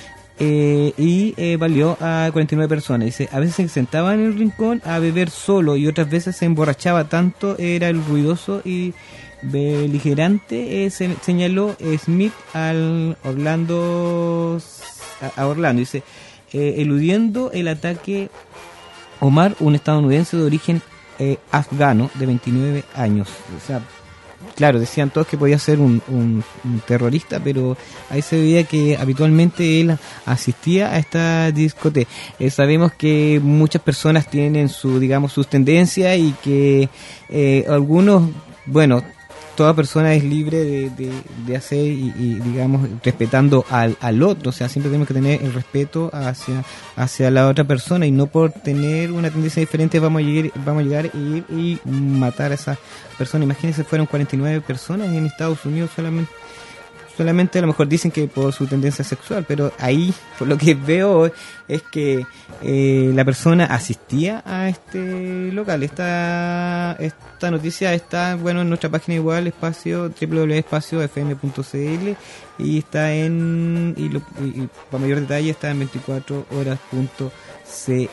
eh, y eh, valió a cuarenta y nueve personas. Dice, a veces se sentaba en el rincón a beber solo y otras veces se emborrachaba tanto, era el ruidoso y beligerante, eh, se, señaló Smith al Orlando a, a Orlando. Dice, eh, eludiendo el ataque, Omar, un estadounidense de origen Eh, afgano de veintinueve años. O sea, claro, decían todos que podía ser un, un, un terrorista, pero ahí se veía que habitualmente él asistía a esta discoteca. Eh, sabemos que muchas personas tienen su, digamos, sus tendencias, y que eh, algunos, bueno, toda persona es libre de, de, de hacer y, y, digamos, respetando al, al otro. O sea, siempre tenemos que tener el respeto hacia hacia la otra persona, y no por tener una tendencia diferente vamos a llegar, vamos a llegar y, y matar a esa persona. Imagínense, fueron cuarenta y nueve personas en Estados Unidos solamente. Solamente a lo mejor dicen que por su tendencia sexual, pero ahí, por lo que veo, es que eh, la persona asistía a este local. Esta esta noticia está, bueno, en nuestra página igual, espacio doble u doble u doble u punto espacio f m punto c l, y está en, y, lo, y, y para mayor detalle está en veinticuatro horas punto c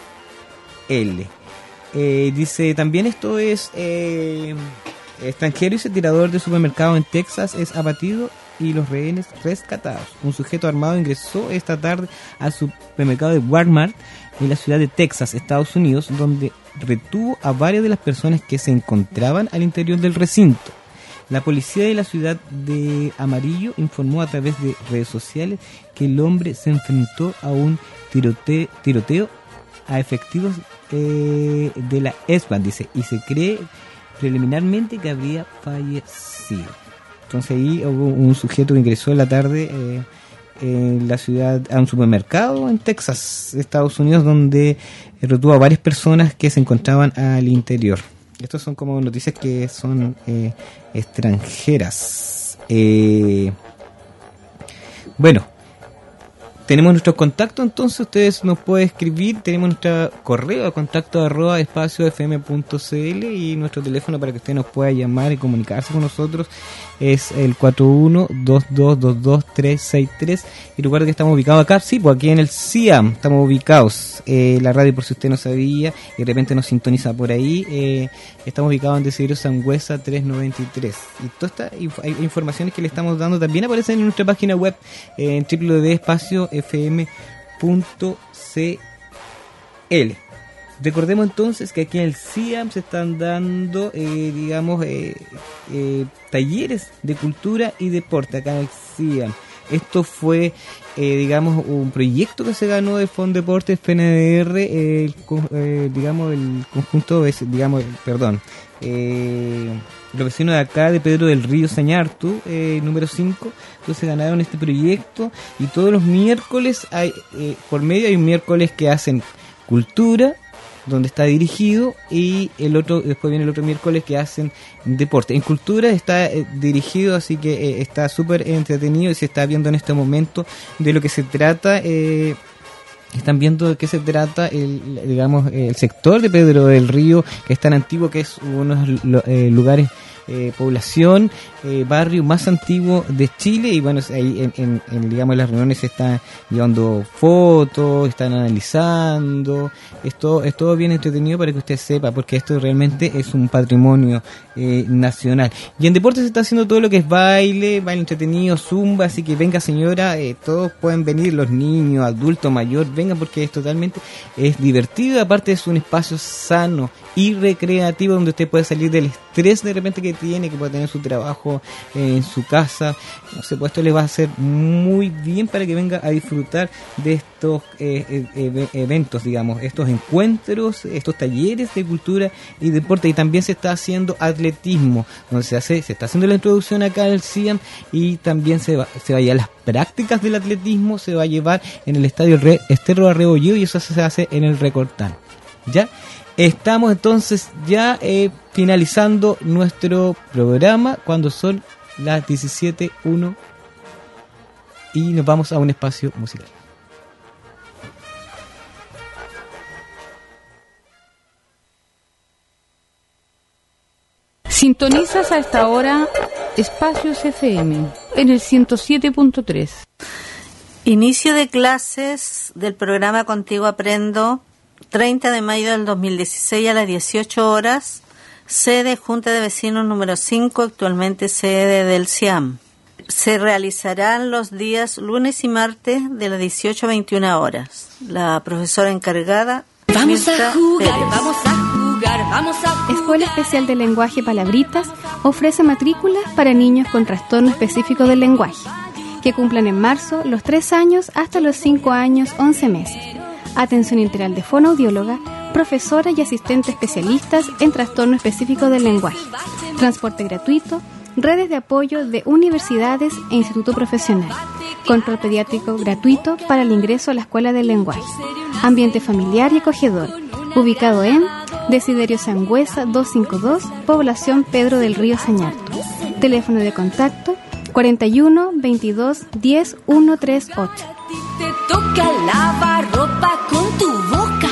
l. Eh, dice, también esto es eh, extranjero, y tirador de supermercado en Texas es abatido y los rehenes rescatados. Un sujeto armado ingresó esta tarde al supermercado de Walmart en la ciudad de Texas, Estados Unidos, donde retuvo a varias de las personas que se encontraban al interior del recinto. La policía de la ciudad de Amarillo informó a través de redes sociales que el hombre se enfrentó a un tirote- tiroteo a efectivos eh, de la S B A N, dice, y se cree preliminarmente que habría fallecido. Entonces ahí hubo un sujeto que ingresó en la tarde eh, en la ciudad, a un supermercado en Texas, Estados Unidos, donde retuvo a varias personas que se encontraban al interior. Estos son como noticias que son eh, extranjeras. Eh, bueno, tenemos nuestros contactos, entonces ustedes nos pueden escribir, tenemos nuestro correo, contacto arroba espacio fm punto cl, y nuestro teléfono para que usted nos pueda llamar y comunicarse con nosotros es el cuatro uno dos dos dos dos tres seis tres. Y recuerda que estamos ubicados acá, sí, pues aquí en el C I A M estamos ubicados, eh, la radio por si usted no sabía y de repente nos sintoniza por ahí, eh, estamos ubicados en Desiderio Sangüesa trescientos noventa y tres, y todas estas inf- informaciones que le estamos dando también aparecen en nuestra página web, eh, en w w w punto espacio f m punto c l. Recordemos entonces que aquí en el C I A M se están dando, eh, digamos, eh, eh, talleres de cultura y deporte acá en el C I A M. Esto fue, eh, digamos, un proyecto que se ganó de Fondeportes F N D R, eh, el, eh, digamos, el conjunto, es, digamos, perdón, eh, los vecinos de acá de Pedro del Río Sañartu, eh, número cinco, entonces ganaron este proyecto, y todos los miércoles, hay, eh, por medio hay un miércoles que hacen cultura, donde está dirigido, y el otro, después viene el otro miércoles que hacen deporte. En cultura está eh, dirigido, así que eh, está súper entretenido y se está viendo en este momento de lo que se trata. Eh, están viendo de qué se trata el, digamos, el sector de Pedro del Río, que es tan antiguo, que es uno de los eh, lugares, eh, población, eh, barrio más antiguo de Chile. Y bueno, ahí en, en, en digamos, en las reuniones se están llevando fotos, están analizando, es todo, es todo bien entretenido para que usted sepa, porque esto realmente es un patrimonio eh, nacional. Y en deportes se está haciendo todo lo que es baile, baile entretenido, zumba, así que venga señora, eh, todos pueden venir, los niños, adultos, mayor, venga, porque es totalmente, es divertido, aparte es un espacio sano y recreativo donde usted puede salir del estrés de repente que tiene, que puede tener su trabajo eh, en su casa, no sé, pues esto le va a hacer muy bien para que venga a disfrutar de estos eh, eh, eventos, digamos, estos encuentros, estos talleres de cultura y deporte. Y también se está haciendo atletismo, donde se hace, se está haciendo la introducción acá en el C I A M, y también se va, se va a llevar las prácticas del atletismo, se va a llevar en el estadio Re, Esterro Arrebolleo, y eso se hace en el Recortán. ¿Ya? Estamos entonces ya eh, finalizando nuestro programa cuando son las diecisiete uno y nos vamos a un espacio musical. Sintonizas a esta hora Espacios F M en el ciento siete punto tres. Inicio de clases del programa Contigo Aprendo, treinta de mayo del dos mil dieciséis a las dieciocho horas, sede Junta de Vecinos número cinco, actualmente sede del C I A M. Se realizarán los días lunes y martes de las dieciocho a veintiuna horas. La profesora encargada, Vamos Mirta a jugar, Pérez. vamos a jugar, vamos a jugar. Escuela Especial de Lenguaje Palabritas ofrece matrículas para niños con trastorno específico del lenguaje, que cumplan en marzo los tres años hasta los cinco años, once meses. Atención integral de fonoaudióloga, profesora y asistente especialistas en trastorno específico del lenguaje. Transporte gratuito, redes de apoyo de universidades e instituto profesional. Control pediátrico gratuito para el ingreso a la escuela del lenguaje. Ambiente familiar y acogedor. Ubicado en Desiderio Sangüesa doscientos cincuenta y dos, población Pedro del Río Sañartu. Teléfono de contacto cuarenta y uno, veintidós, diez, ciento treinta y ocho. Te toca lavar ropa con tu boca.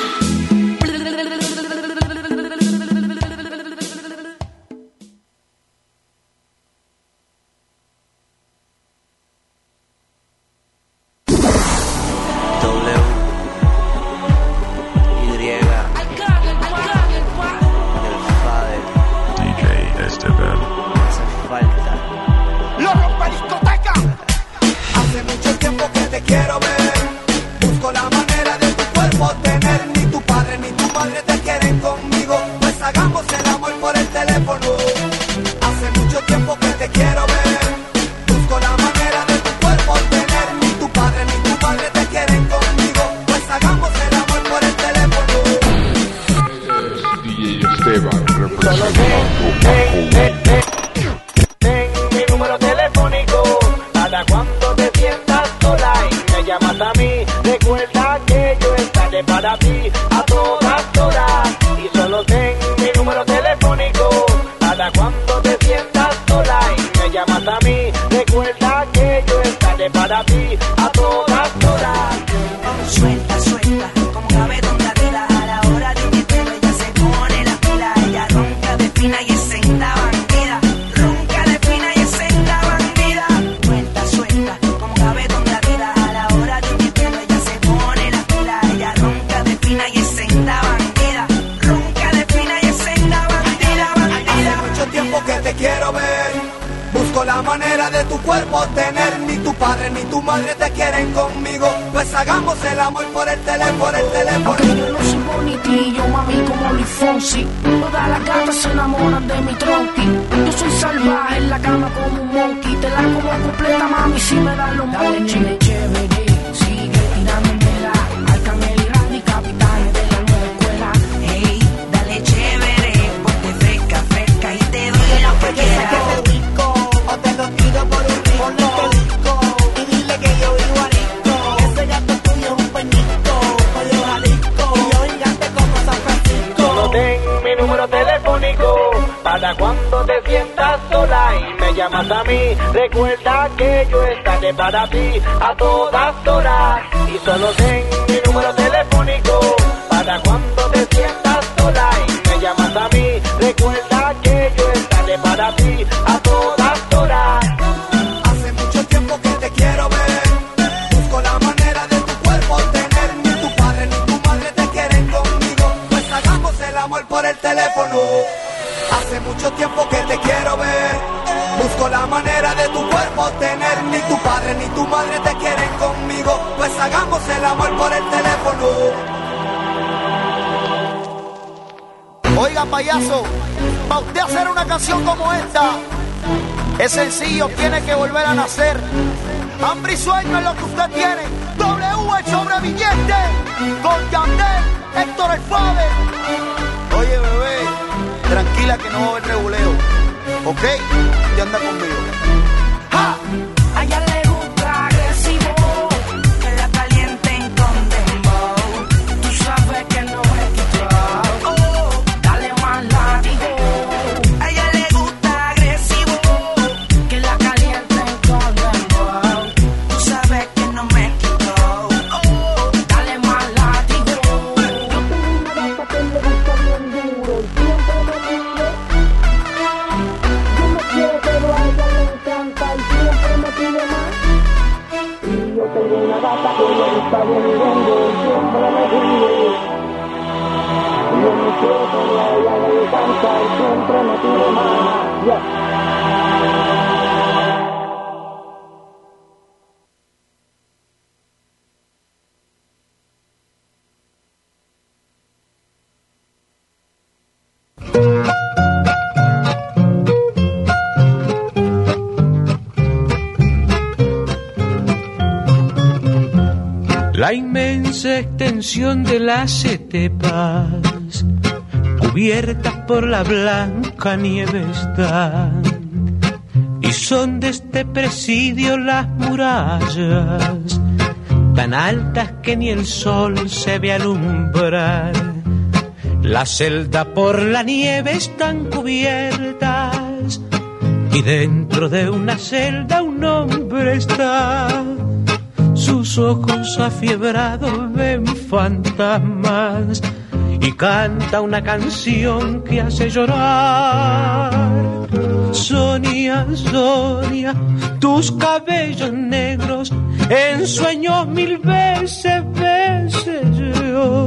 Quiero ver, busco la manera de tu cuerpo tener. Ni tu padre ni tu madre te quieren conmigo, pues hagamos el amor por el teléfono. Hace mucho tiempo que te quiero ver, busco la manera de tu cuerpo tener. Ni tu padre ni tu madre te quieren conmigo, pues hagamos el amor por el teléfono. D J Esteban representando Mi número telefónico, para cuando te sientas sola y me llamas a mí, recuerda que yo estaré para ti a todas horas. Y solo ten mi número telefónico, para cuando te sientas sola y me llamas a mí, recuerda que yo estaré para ti a todas horas. Suelta, suelta, como cabezón de águila. A la hora de mi pelo ella se pone la pila. Ella ronca de fina y es senda bandida. Ronca de fina y es senda bandida. Suelta, suelta, como cabezón de águila. A la hora de mi pelo ella se pone la pila. Ella ronca de fina y es senda bandida. Ronca de fina y es senda bandida, bandida. Hace mucho tiempo que te quiero ver. Busco la manera de tu cuerpo tener. Ni tu padre ni tu madre te quieren conmigo. Pues hagamos el amor por el teléfono, por el teléfono. Aunque yo no soy bonitillo, mami, como Luis Fonsi. Todas las gatas se enamoran de mi tronqui. Yo soy salvaje en la cama como un monkey. Te la como completa, mami, si me das los monchis. Dale chévere, sigue tirándomela. Arcángel y Randy, capitanes de la nueva escuela. Ey, dale chévere, ponte fresca, fresca y te doy lo que quieras. O te lo tiro por un rico y dile que yo vivo arico. Ese gato tuyo es un peñito, pollo jalisco. Y yo gigante como San Francisco. Solo ten mi número telefónico para cuando te sientas sola y me llamas a mí. Recuerda que yo estaré para ti a todas horas. Y solo ten mi número telefónico para cuando te sientas sola y me llamas a mí. Recuerda que yo estaré para ti a todas horas. Hace mucho tiempo que te quiero ver. Busco la manera de tu cuerpo tener. Ni tu padre ni tu madre te quieren conmigo. Pues hagamos el amor por el teléfono. Hace mucho tiempo que te quiero ver. Busco la manera de tu cuerpo tener. Ni tu padre ni tu madre te quieren conmigo. Pues hagamos el amor por el teléfono. Oiga, payaso, para usted hacer una canción como esta, es sencillo, tiene que volver a nacer. Hambre y sueño es lo que usted tiene. W el sobreviviente, con Yandel, Héctor el Faber. Oye, bebé, tranquila que no va a haber reguleo, ¿ok? Ya anda conmigo. ¡Ja! A ella le gusta agresivo, que la calienten con dembow. Tú sabes que no es quitado. Oh, dale más látigo. A ella le gusta agresivo, que la calienten con dembow. Tú sabes que no me quito. Oh, dale más látigo. Yo tengo una gata que le gusta bien duro y siempre me pide. Yo no quiero, pero a ella le encanta y siempre me pide más. Y yo tengo una gata que le gusta bien duro y siempre me pide. Yo no quiero, pero a ella le encanta y siempre me pide más. Yeah. La inmensa extensión de las estepas, cubiertas por la blanca nieve están, y son de este presidio las murallas, tan altas que ni el sol se ve alumbrar. La celda por la nieve están cubiertas, y dentro de una celda un hombre está. Sus ojos afiebrados ven fantasmas y canta una canción que hace llorar. Sonia, Sonia, tus cabellos negros en sueños mil veces, veces yo.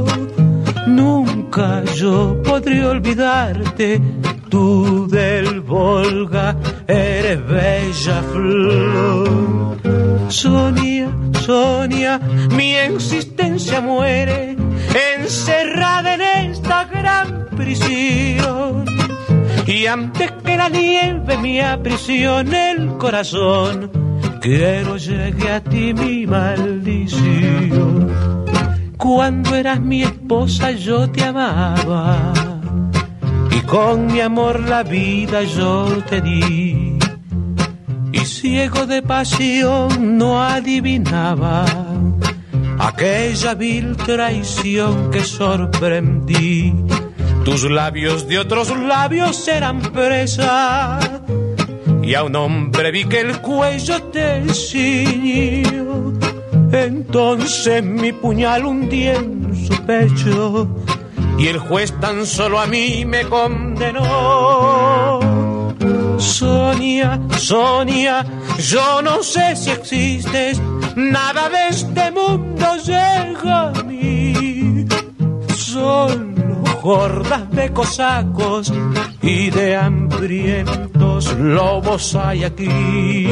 Nunca yo podré olvidarte, tú del Volga eres bella flor. Sonia, Sonia, mi existencia muere encerrada en esta gran prisión. Y antes que la nieve me aprisione el corazón, quiero llegue a ti mi maldición. Cuando eras mi esposa yo te amaba, y con mi amor la vida yo te di. Y ciego de pasión no adivinaba aquella vil traición que sorprendí. Tus labios de otros labios eran presa, y a un hombre vi que el cuello te ciñó. Entonces mi puñal hundí en su pecho y el juez tan solo a mí me condenó. Sonia, Sonia, yo no sé si existes, nada de este mundo llega a mí. Solo hordas de cosacos y de hambrientos lobos hay aquí.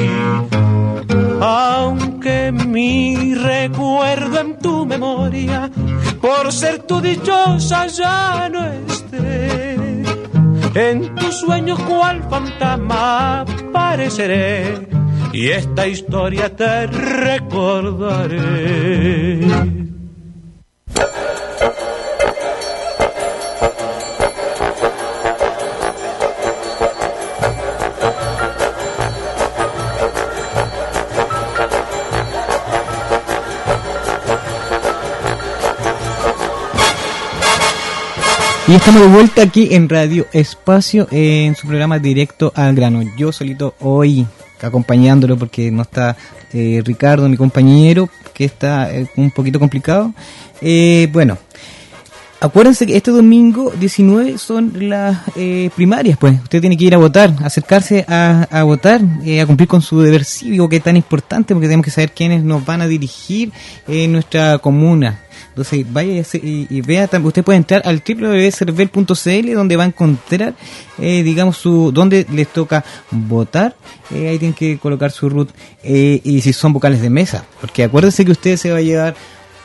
Aunque mi recuerdo en tu memoria, por ser tu dichosa ya no esté, en tus sueños cual fantasma apareceré y esta historia te recordaré. Y estamos de vuelta aquí en Radio Espacio, eh, en su programa Directo al Grano. Yo solito hoy acompañándolo porque no está eh, Ricardo, mi compañero, que está eh, un poquito complicado. Eh, bueno, acuérdense que este domingo diecinueve son las eh, primarias, pues usted tiene que ir a votar, acercarse a, a votar, eh, a cumplir con su deber cívico, que es tan importante, porque tenemos que saber quiénes nos van a dirigir en nuestra comuna. Entonces vaya y, y, y vea, usted puede entrar al doble u doble u doble punto cervel punto c l, donde va a encontrar, eh, digamos, su donde les toca votar. Eh, ahí tienen que colocar su root, eh, y si son vocales de mesa, porque acuérdense que usted se va a llevar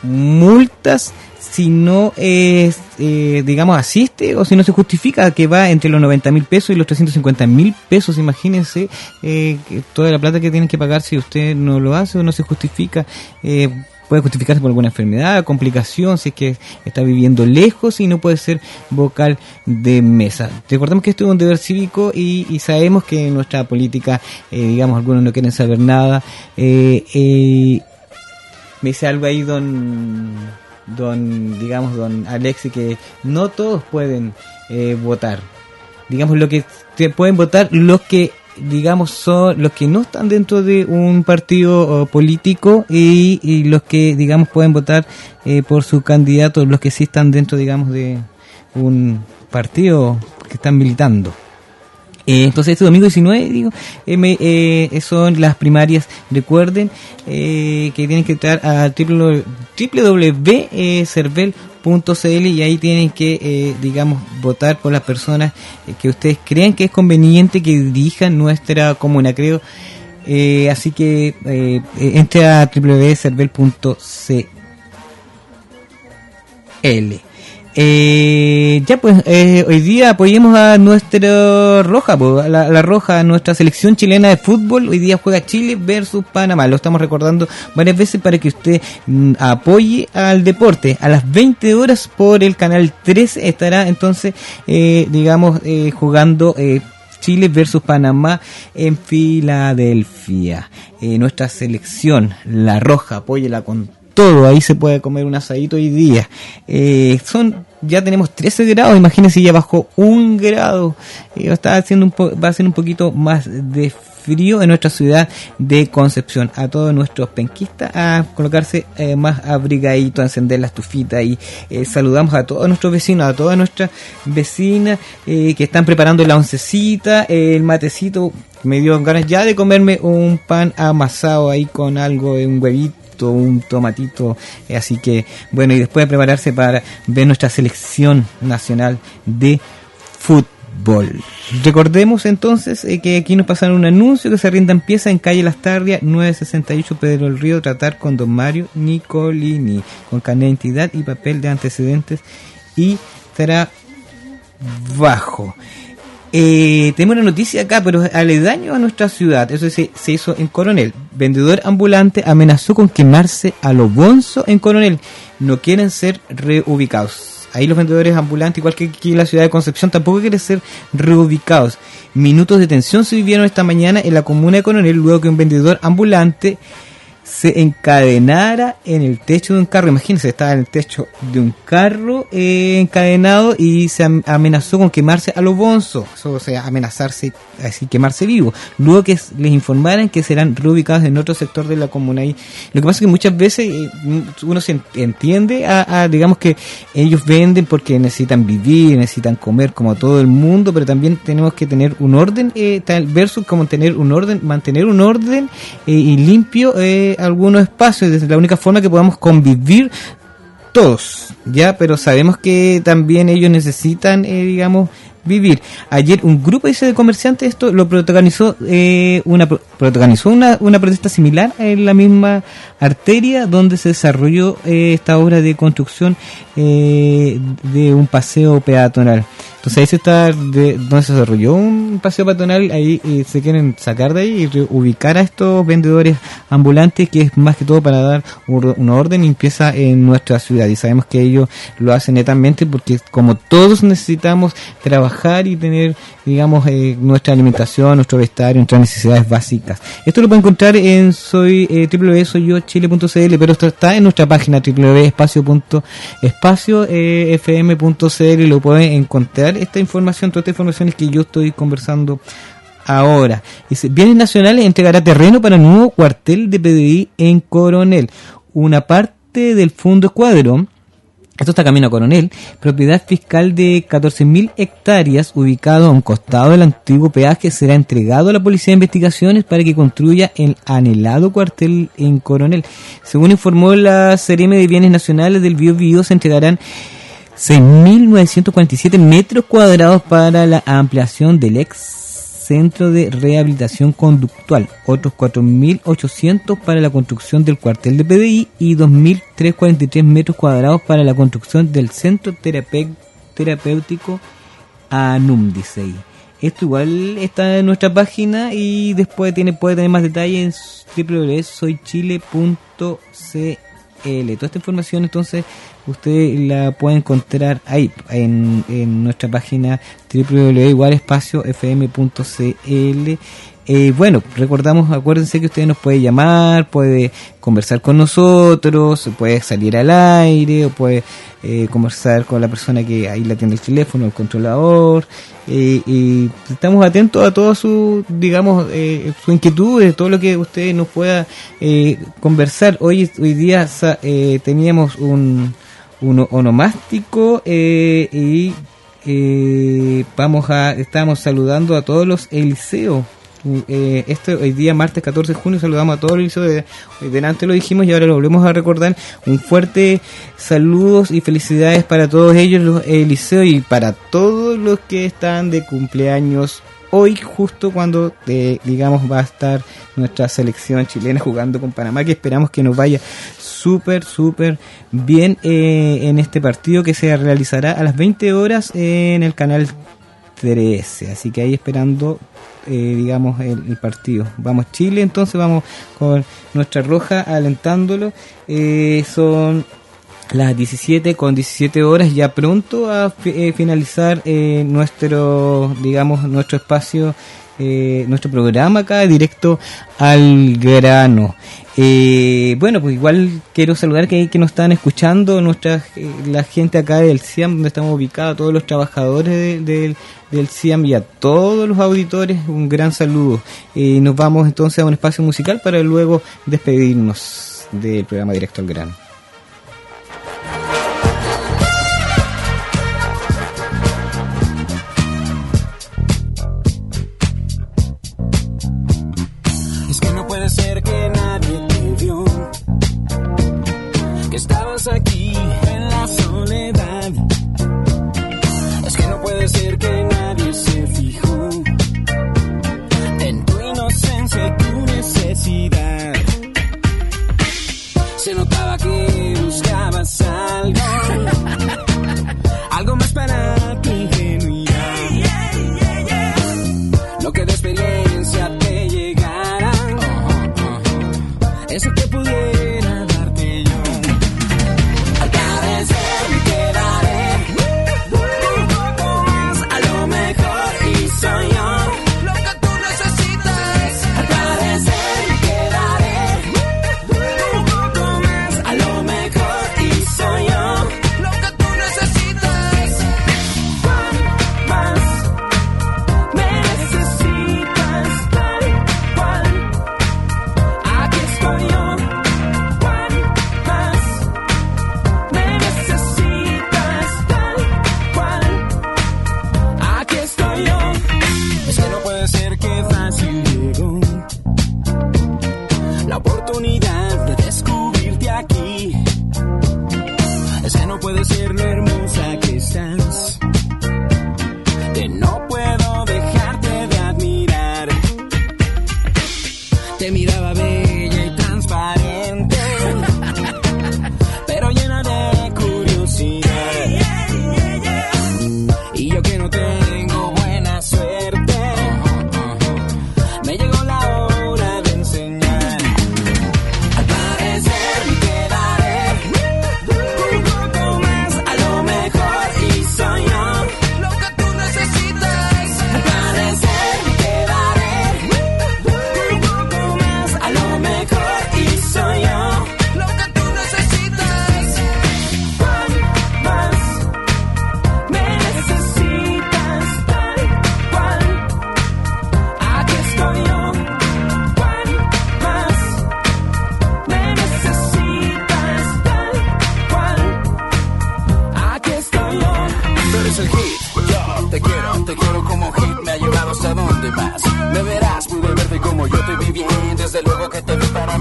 multas si no es, eh, digamos, asiste o si no se justifica, que va entre los noventa mil pesos y los trescientos cincuenta mil pesos. Imagínense eh, que toda la plata que tienen que pagar si usted no lo hace o no se justifica. Eh, puede justificarse por alguna enfermedad, complicación, si es que está viviendo lejos y no puede ser vocal de mesa. Recordemos que esto es un deber cívico y, y sabemos que en nuestra política, eh, digamos, algunos no quieren saber nada. Eh, eh, me dice algo ahí don, don, digamos, don Alexi, que no todos pueden eh, votar. Digamos, lo que te pueden votar los que, digamos, son los que no están dentro de un partido uh, político y, y los que, digamos, pueden votar eh, por su candidato, los que sí están dentro, digamos, de un partido que están militando. Eh, entonces este domingo diecinueve, digo, eh, me, eh, son las primarias. Recuerden eh, que tienen que entrar a doble u doble u doble u punto cervel punto c l y ahí tienen que, eh, digamos, votar por las personas eh, que ustedes crean que es conveniente que dirijan nuestra comuna, creo. Eh, así que eh, entre a doble u doble u doble punto cervel punto c l. Eh, ya pues, eh, hoy día apoyemos a nuestra Roja, pues, la, la Roja, nuestra selección chilena de fútbol. Hoy día juega Chile versus Panamá, lo estamos recordando varias veces para que usted mm, apoye al deporte. A las veinte horas por el canal trece estará entonces, eh, digamos, eh, jugando eh, Chile versus Panamá en Filadelfia. Eh, nuestra selección, la Roja, apóyela con todo, ahí se puede comer un asadito hoy día. Eh, son ya tenemos trece grados, imagínense, ya bajó un grado, eh, va, a estar haciendo un po- va a ser un poquito más de frío en nuestra ciudad de Concepción. A todos nuestros penquistas a colocarse eh, más abrigadito, a encender la estufita y eh, saludamos a todos nuestros vecinos, a todas nuestras vecinas eh, que están preparando la oncecita, eh, el matecito. Me dio ganas ya de comerme un pan amasado ahí con algo de un huevito, un tomatito, eh, así que bueno, y después de prepararse para ver nuestra selección nacional de fútbol. Recordemos entonces eh, que aquí nos pasaron un anuncio que se rindan pieza en calle Las Tarrias novecientos sesenta y ocho Pedro del Río, tratar con don Mario Nicolini, con carnet de identidad y papel de antecedentes y trabajo. Eh, tenemos una noticia acá, pero aledaño a nuestra ciudad. Eso se, se hizo en Coronel. Vendedor ambulante amenazó con quemarse a lo bonzo en Coronel. No quieren ser reubicados. Ahí los vendedores ambulantes, igual que aquí en la ciudad de Concepción, tampoco quieren ser reubicados. Minutos de tensión se vivieron esta mañana en la comuna de Coronel luego que un vendedor ambulante se encadenara en el techo de un carro. Imagínense, estaba en el techo de un carro eh, encadenado y se am- amenazó con quemarse a lo bonzo, eso, o sea, amenazarse, así quemarse vivo. Luego que s- les informaran que serán reubicados en otro sector de la comuna. Y lo que pasa es que muchas veces eh, uno se en- entiende a, a, digamos que ellos venden porque necesitan vivir, necesitan comer como todo el mundo, pero también tenemos que tener un orden, eh, tal versus como tener un orden, mantener un orden eh, y limpio eh, algunos espacios. Es la única forma que podamos convivir todos, ya, pero sabemos que también ellos necesitan, eh, digamos, vivir. Ayer un grupo dice de comerciantes, esto lo protagonizó eh, una pro- protagonizó una, una protesta similar en la misma arteria donde se desarrolló eh, esta obra de construcción eh, de un paseo peatonal. Entonces ahí se está de, donde se desarrolló un paseo peatonal, ahí eh, se quieren sacar de ahí y reubicar a estos vendedores ambulantes, que es más que todo para dar un, una orden y limpieza en nuestra ciudad. Y sabemos que ellos lo hacen netamente porque como todos necesitamos trabajar y tener, digamos, eh, nuestra alimentación, nuestro vestuario, nuestras necesidades básicas. Esto lo pueden encontrar en soy eh, doble u doble u doble u punto soy yo chile punto c l, pero esto está en nuestra página doble u doble u doble u punto espacio punto espacio eh, f m punto c l y lo pueden encontrar esta información, toda esta información es que yo estoy conversando ahora. Dice, Bienes Nacionales entregará terreno para el nuevo cuartel de P D I en Coronel. Una parte del Fondo Escuadrón, esto está camino a Coronel, propiedad fiscal de catorce mil hectáreas, ubicado a un costado del antiguo peaje, será entregado a la Policía de Investigaciones para que construya el anhelado cuartel en Coronel. Según informó la Seremi de Bienes Nacionales del Bío Bío, se entregarán seis mil novecientos cuarenta y siete metros cuadrados para la ampliación del ex Centro de Rehabilitación Conductual, otros cuatro mil ochocientos para la construcción del cuartel de P D I y dos mil trescientos cuarenta y tres metros cuadrados para la construcción del Centro Terape- Terapéutico ANUM, dice ahí. Esto igual está en nuestra página y después tiene puede tener más detalles en doble u doble u doble u punto soy chile punto c l. Toda esta información entonces usted la puede encontrar ahí en, en nuestra página doble u doble u doble u igual espacio f m punto c l. Eh, bueno, recordamos, acuérdense que usted nos puede llamar, puede conversar con nosotros, puede salir al aire, o puede eh, conversar con la persona que ahí le atiende el teléfono, el controlador, eh, y estamos atentos a todas sus, digamos, eh, sus inquietudes, todo lo que usted nos pueda eh, conversar. Hoy, hoy día eh, teníamos un, un onomástico eh, y eh, vamos a, estamos saludando a todos los eliseos. Eh, este hoy día martes catorce de junio saludamos a todos los liceos de, hoy delante lo dijimos y ahora lo volvemos a recordar. Un fuerte saludos y felicidades para todos ellos los eh, liceos y para todos los que están de cumpleaños hoy, justo cuando eh, digamos va a estar nuestra selección chilena jugando con Panamá, que esperamos que nos vaya súper súper bien eh, en este partido que se realizará a las veinte horas eh, en el canal trece, así que ahí esperando Eh, digamos el, el partido. Vamos Chile, entonces vamos con nuestra roja alentándolo. Eh, son las diecisiete con diecisiete horas, ya pronto a fi- eh, finalizar eh, nuestro, digamos, nuestro espacio, eh, nuestro programa acá, directo al grano. Eh, bueno, pues igual quiero saludar que, que nos están escuchando, nuestra eh, la gente acá del C I A M, donde estamos ubicados, todos los trabajadores de, de, del C I A M y a todos los auditores, un gran saludo. Eh, nos vamos entonces a un espacio musical para luego despedirnos del programa Directo al Grano. Es que no puede ser que nadie te vio, que estabas aquí en la soledad. Es que no puede ser que nadie se fijó en tu inocencia y tu necesidad. Se notaba que buscabas algo, algo más para tu ingenuidad. Lo que de experiencia te llegara, eso que pudiera darte yo. Al parecer me quedaré un poco más, a lo mejor y soy yo lo que tú necesitas. Al parecer me quedaré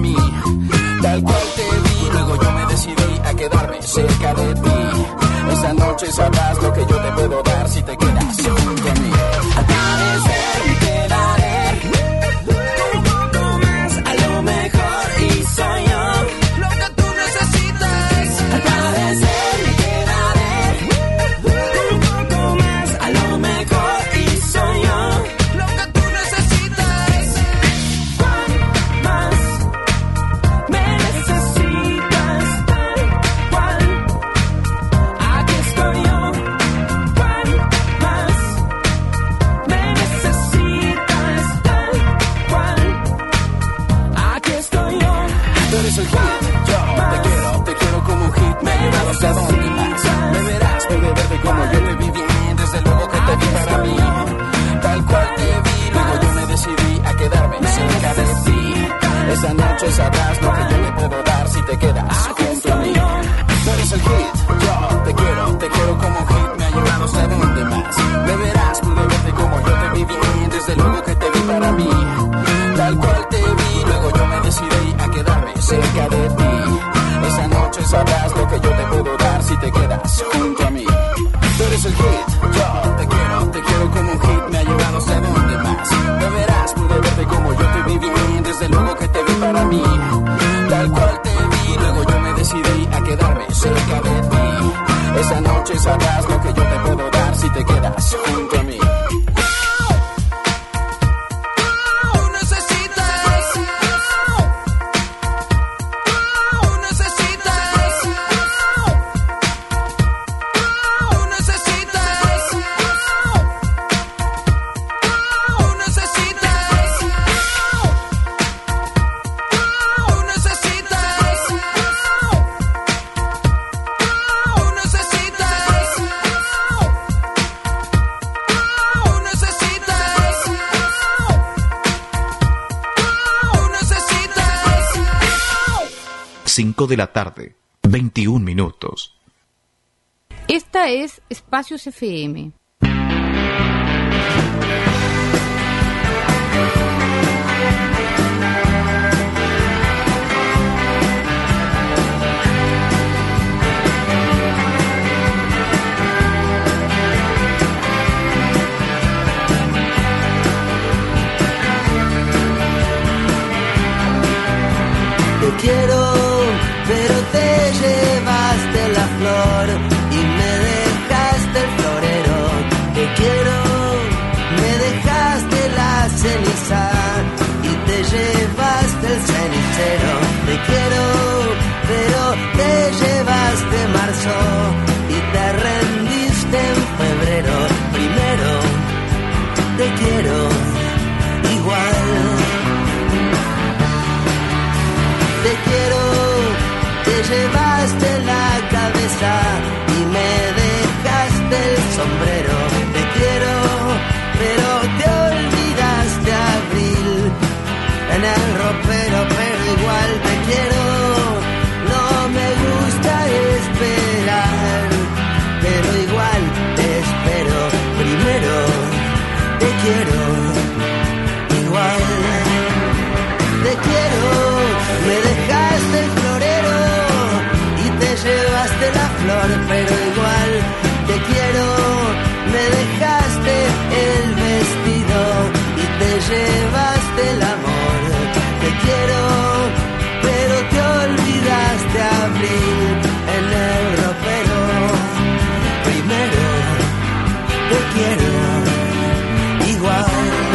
mí. Tal cual te vi, luego yo me decidí a quedarme cerca de ti. Esa noche sabrás lo que yo te puedo dar si te quedas junto a mí. Al parecer me quedaré un poco más, a lo mejor y soy yo lo que tú necesitas. Al parecer me quedaré un poco más, a lo mejor y soy yo lo que tú necesitas. ¿Cuál más me necesitas? Tal cual, aquí estoy yo. ¿Cuál más me necesitas? Tal cual, aquí estoy yo. Tú eres el hit, yo te quiero, te quiero como un hit. Me ha llevado hasta donde más. Me verás, pude verte como yo te vi bien. Desde luego que te vi para mí. Tal cual te vi, luego yo me decidí a quedarme cerca de ti. Esa noche sabrás lo que yo te puedo dar si te quedas junto a mí. Tú eres el hit, yo te quiero, te quiero como un hit. Me ha llevado hasta donde más. Me verás, pude verte como yo te vi bien. Desde luego que te vi para mí. Tal cual te vi, luego yo me decidí a quedarme cerca de ti. Esa noche sabrás lo que yo te puedo dar si te quedas junto a mí. Tú eres el hit, yo te quiero, te quiero como un hit. Me ha llevado hasta donde más. Me verás, pude verte como yo te vi bien. Desde luego que te vi para mí. Tal cual te vi, luego yo me decidí a quedarme cerca de ti. Esa noche sabrás lo que yo te puedo dar si te quedas junto a mí. cinco de la tarde, veintiún minutos. Esta es Espacios F M. Te quiero, pero te llevaste la flor y me dejaste el florero. Te quiero, me dejaste la ceniza y te llevaste el cenicero. Te quiero, pero te llevaste marzo y te rendiste en febrero. Primero, te quiero igual. Te quiero, te llevaste la cabeza y me dejaste el sombrero. Te quiero, pero te olvidaste abril en el ropero, pero igual te quiero. No me gusta esperar, pero igual te espero. Primero, te quiero igual. Te quiero, me dejaste el florero y te llevaste la flor, pero igual te quiero. Me dejaste el vestido y te llevaste el amor. Te quiero, pero te olvidaste abril en el ropero. Primero, te quiero igual.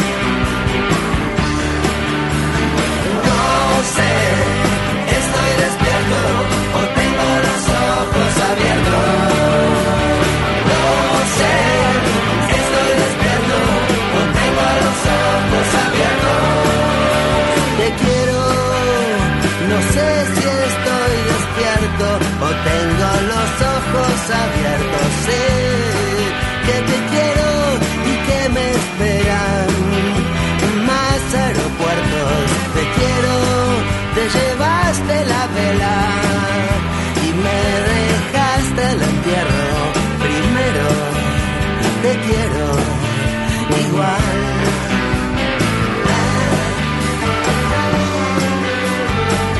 No sé, estoy despierto o tengo los ojos abiertos. No sé, estoy despierto o tengo los ojos abiertos. Te quiero, no sé si estoy despierto o tengo los ojos abiertos. Sé que te quiero y que me esperan más aeropuertos. Te quiero, te llevaste la vela y me dejaste el entierro. Primero, te quiero igual.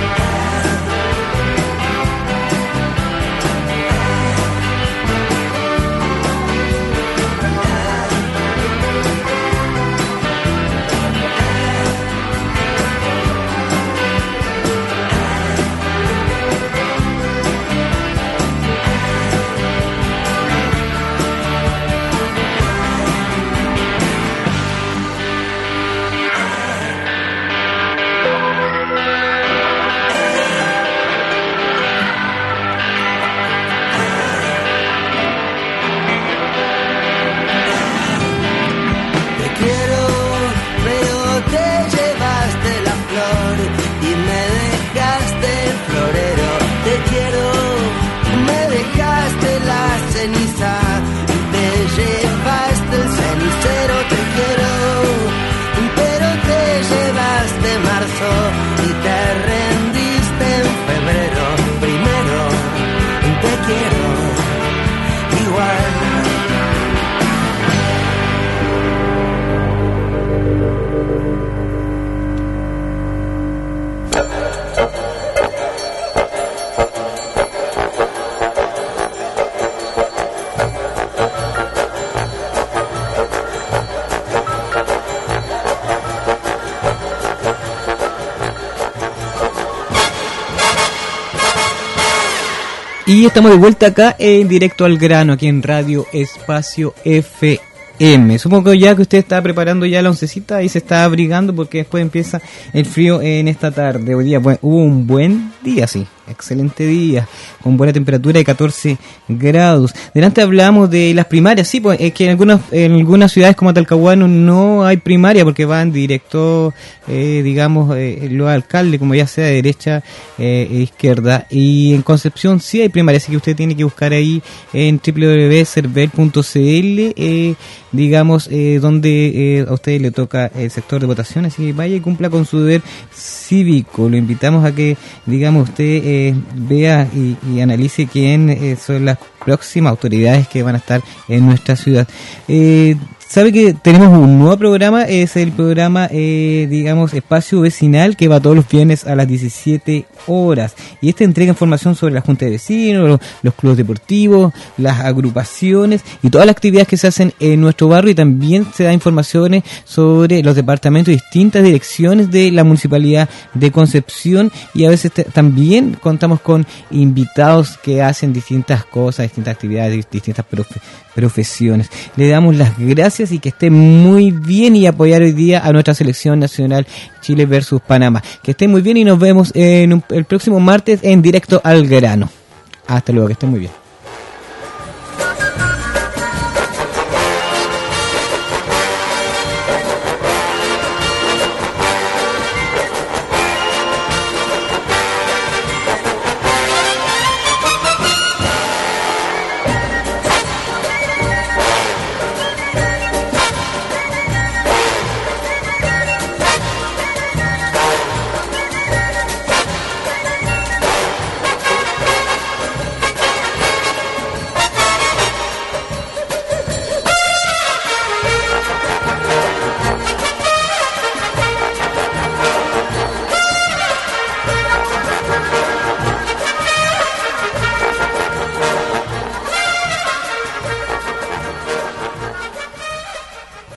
Y estamos de vuelta acá en Directo al Grano, aquí en Radio Espacio F M. Supongo ya que usted está preparando ya la oncecita y se está abrigando porque después empieza el frío en esta tarde. Hoy día bueno, hubo un buen día, sí, excelente día, con buena temperatura de catorce grados. Delante hablamos de las primarias, sí, pues es que en algunas, en algunas ciudades como Talcahuano no hay primaria porque van directo, eh, digamos, eh, los alcaldes, como ya sea de derecha eh, e izquierda. Y en Concepción sí hay primaria, así que usted tiene que buscar ahí en doble u doble u doble u punto cervel punto c l, eh, digamos, eh, donde eh, a usted le toca el sector de votación, así que vaya y cumpla con su deber cívico. Lo invitamos a que, digamos, usted eh, vea y, y analice quién eh, son las próximas autoridades que van a estar en nuestra ciudad. Eh, Sabe que tenemos un nuevo programa, es el programa, eh, digamos, Espacio Vecinal, que va todos los viernes a las diecisiete horas. Y este entrega información sobre la Junta de Vecinos, los, los clubes deportivos, las agrupaciones y todas las actividades que se hacen en nuestro barrio. Y también se da informaciones sobre los departamentos y distintas direcciones de la Municipalidad de Concepción. Y a veces te, también contamos con invitados que hacen distintas cosas, distintas actividades, distintas profe, profesiones. Le damos las gracias y que esté muy bien y apoyar hoy día a nuestra selección nacional Chile versus Panamá. Que esté muy bien y nos vemos en un, el próximo martes en Directo al Grano. Hasta luego, que esté muy bien.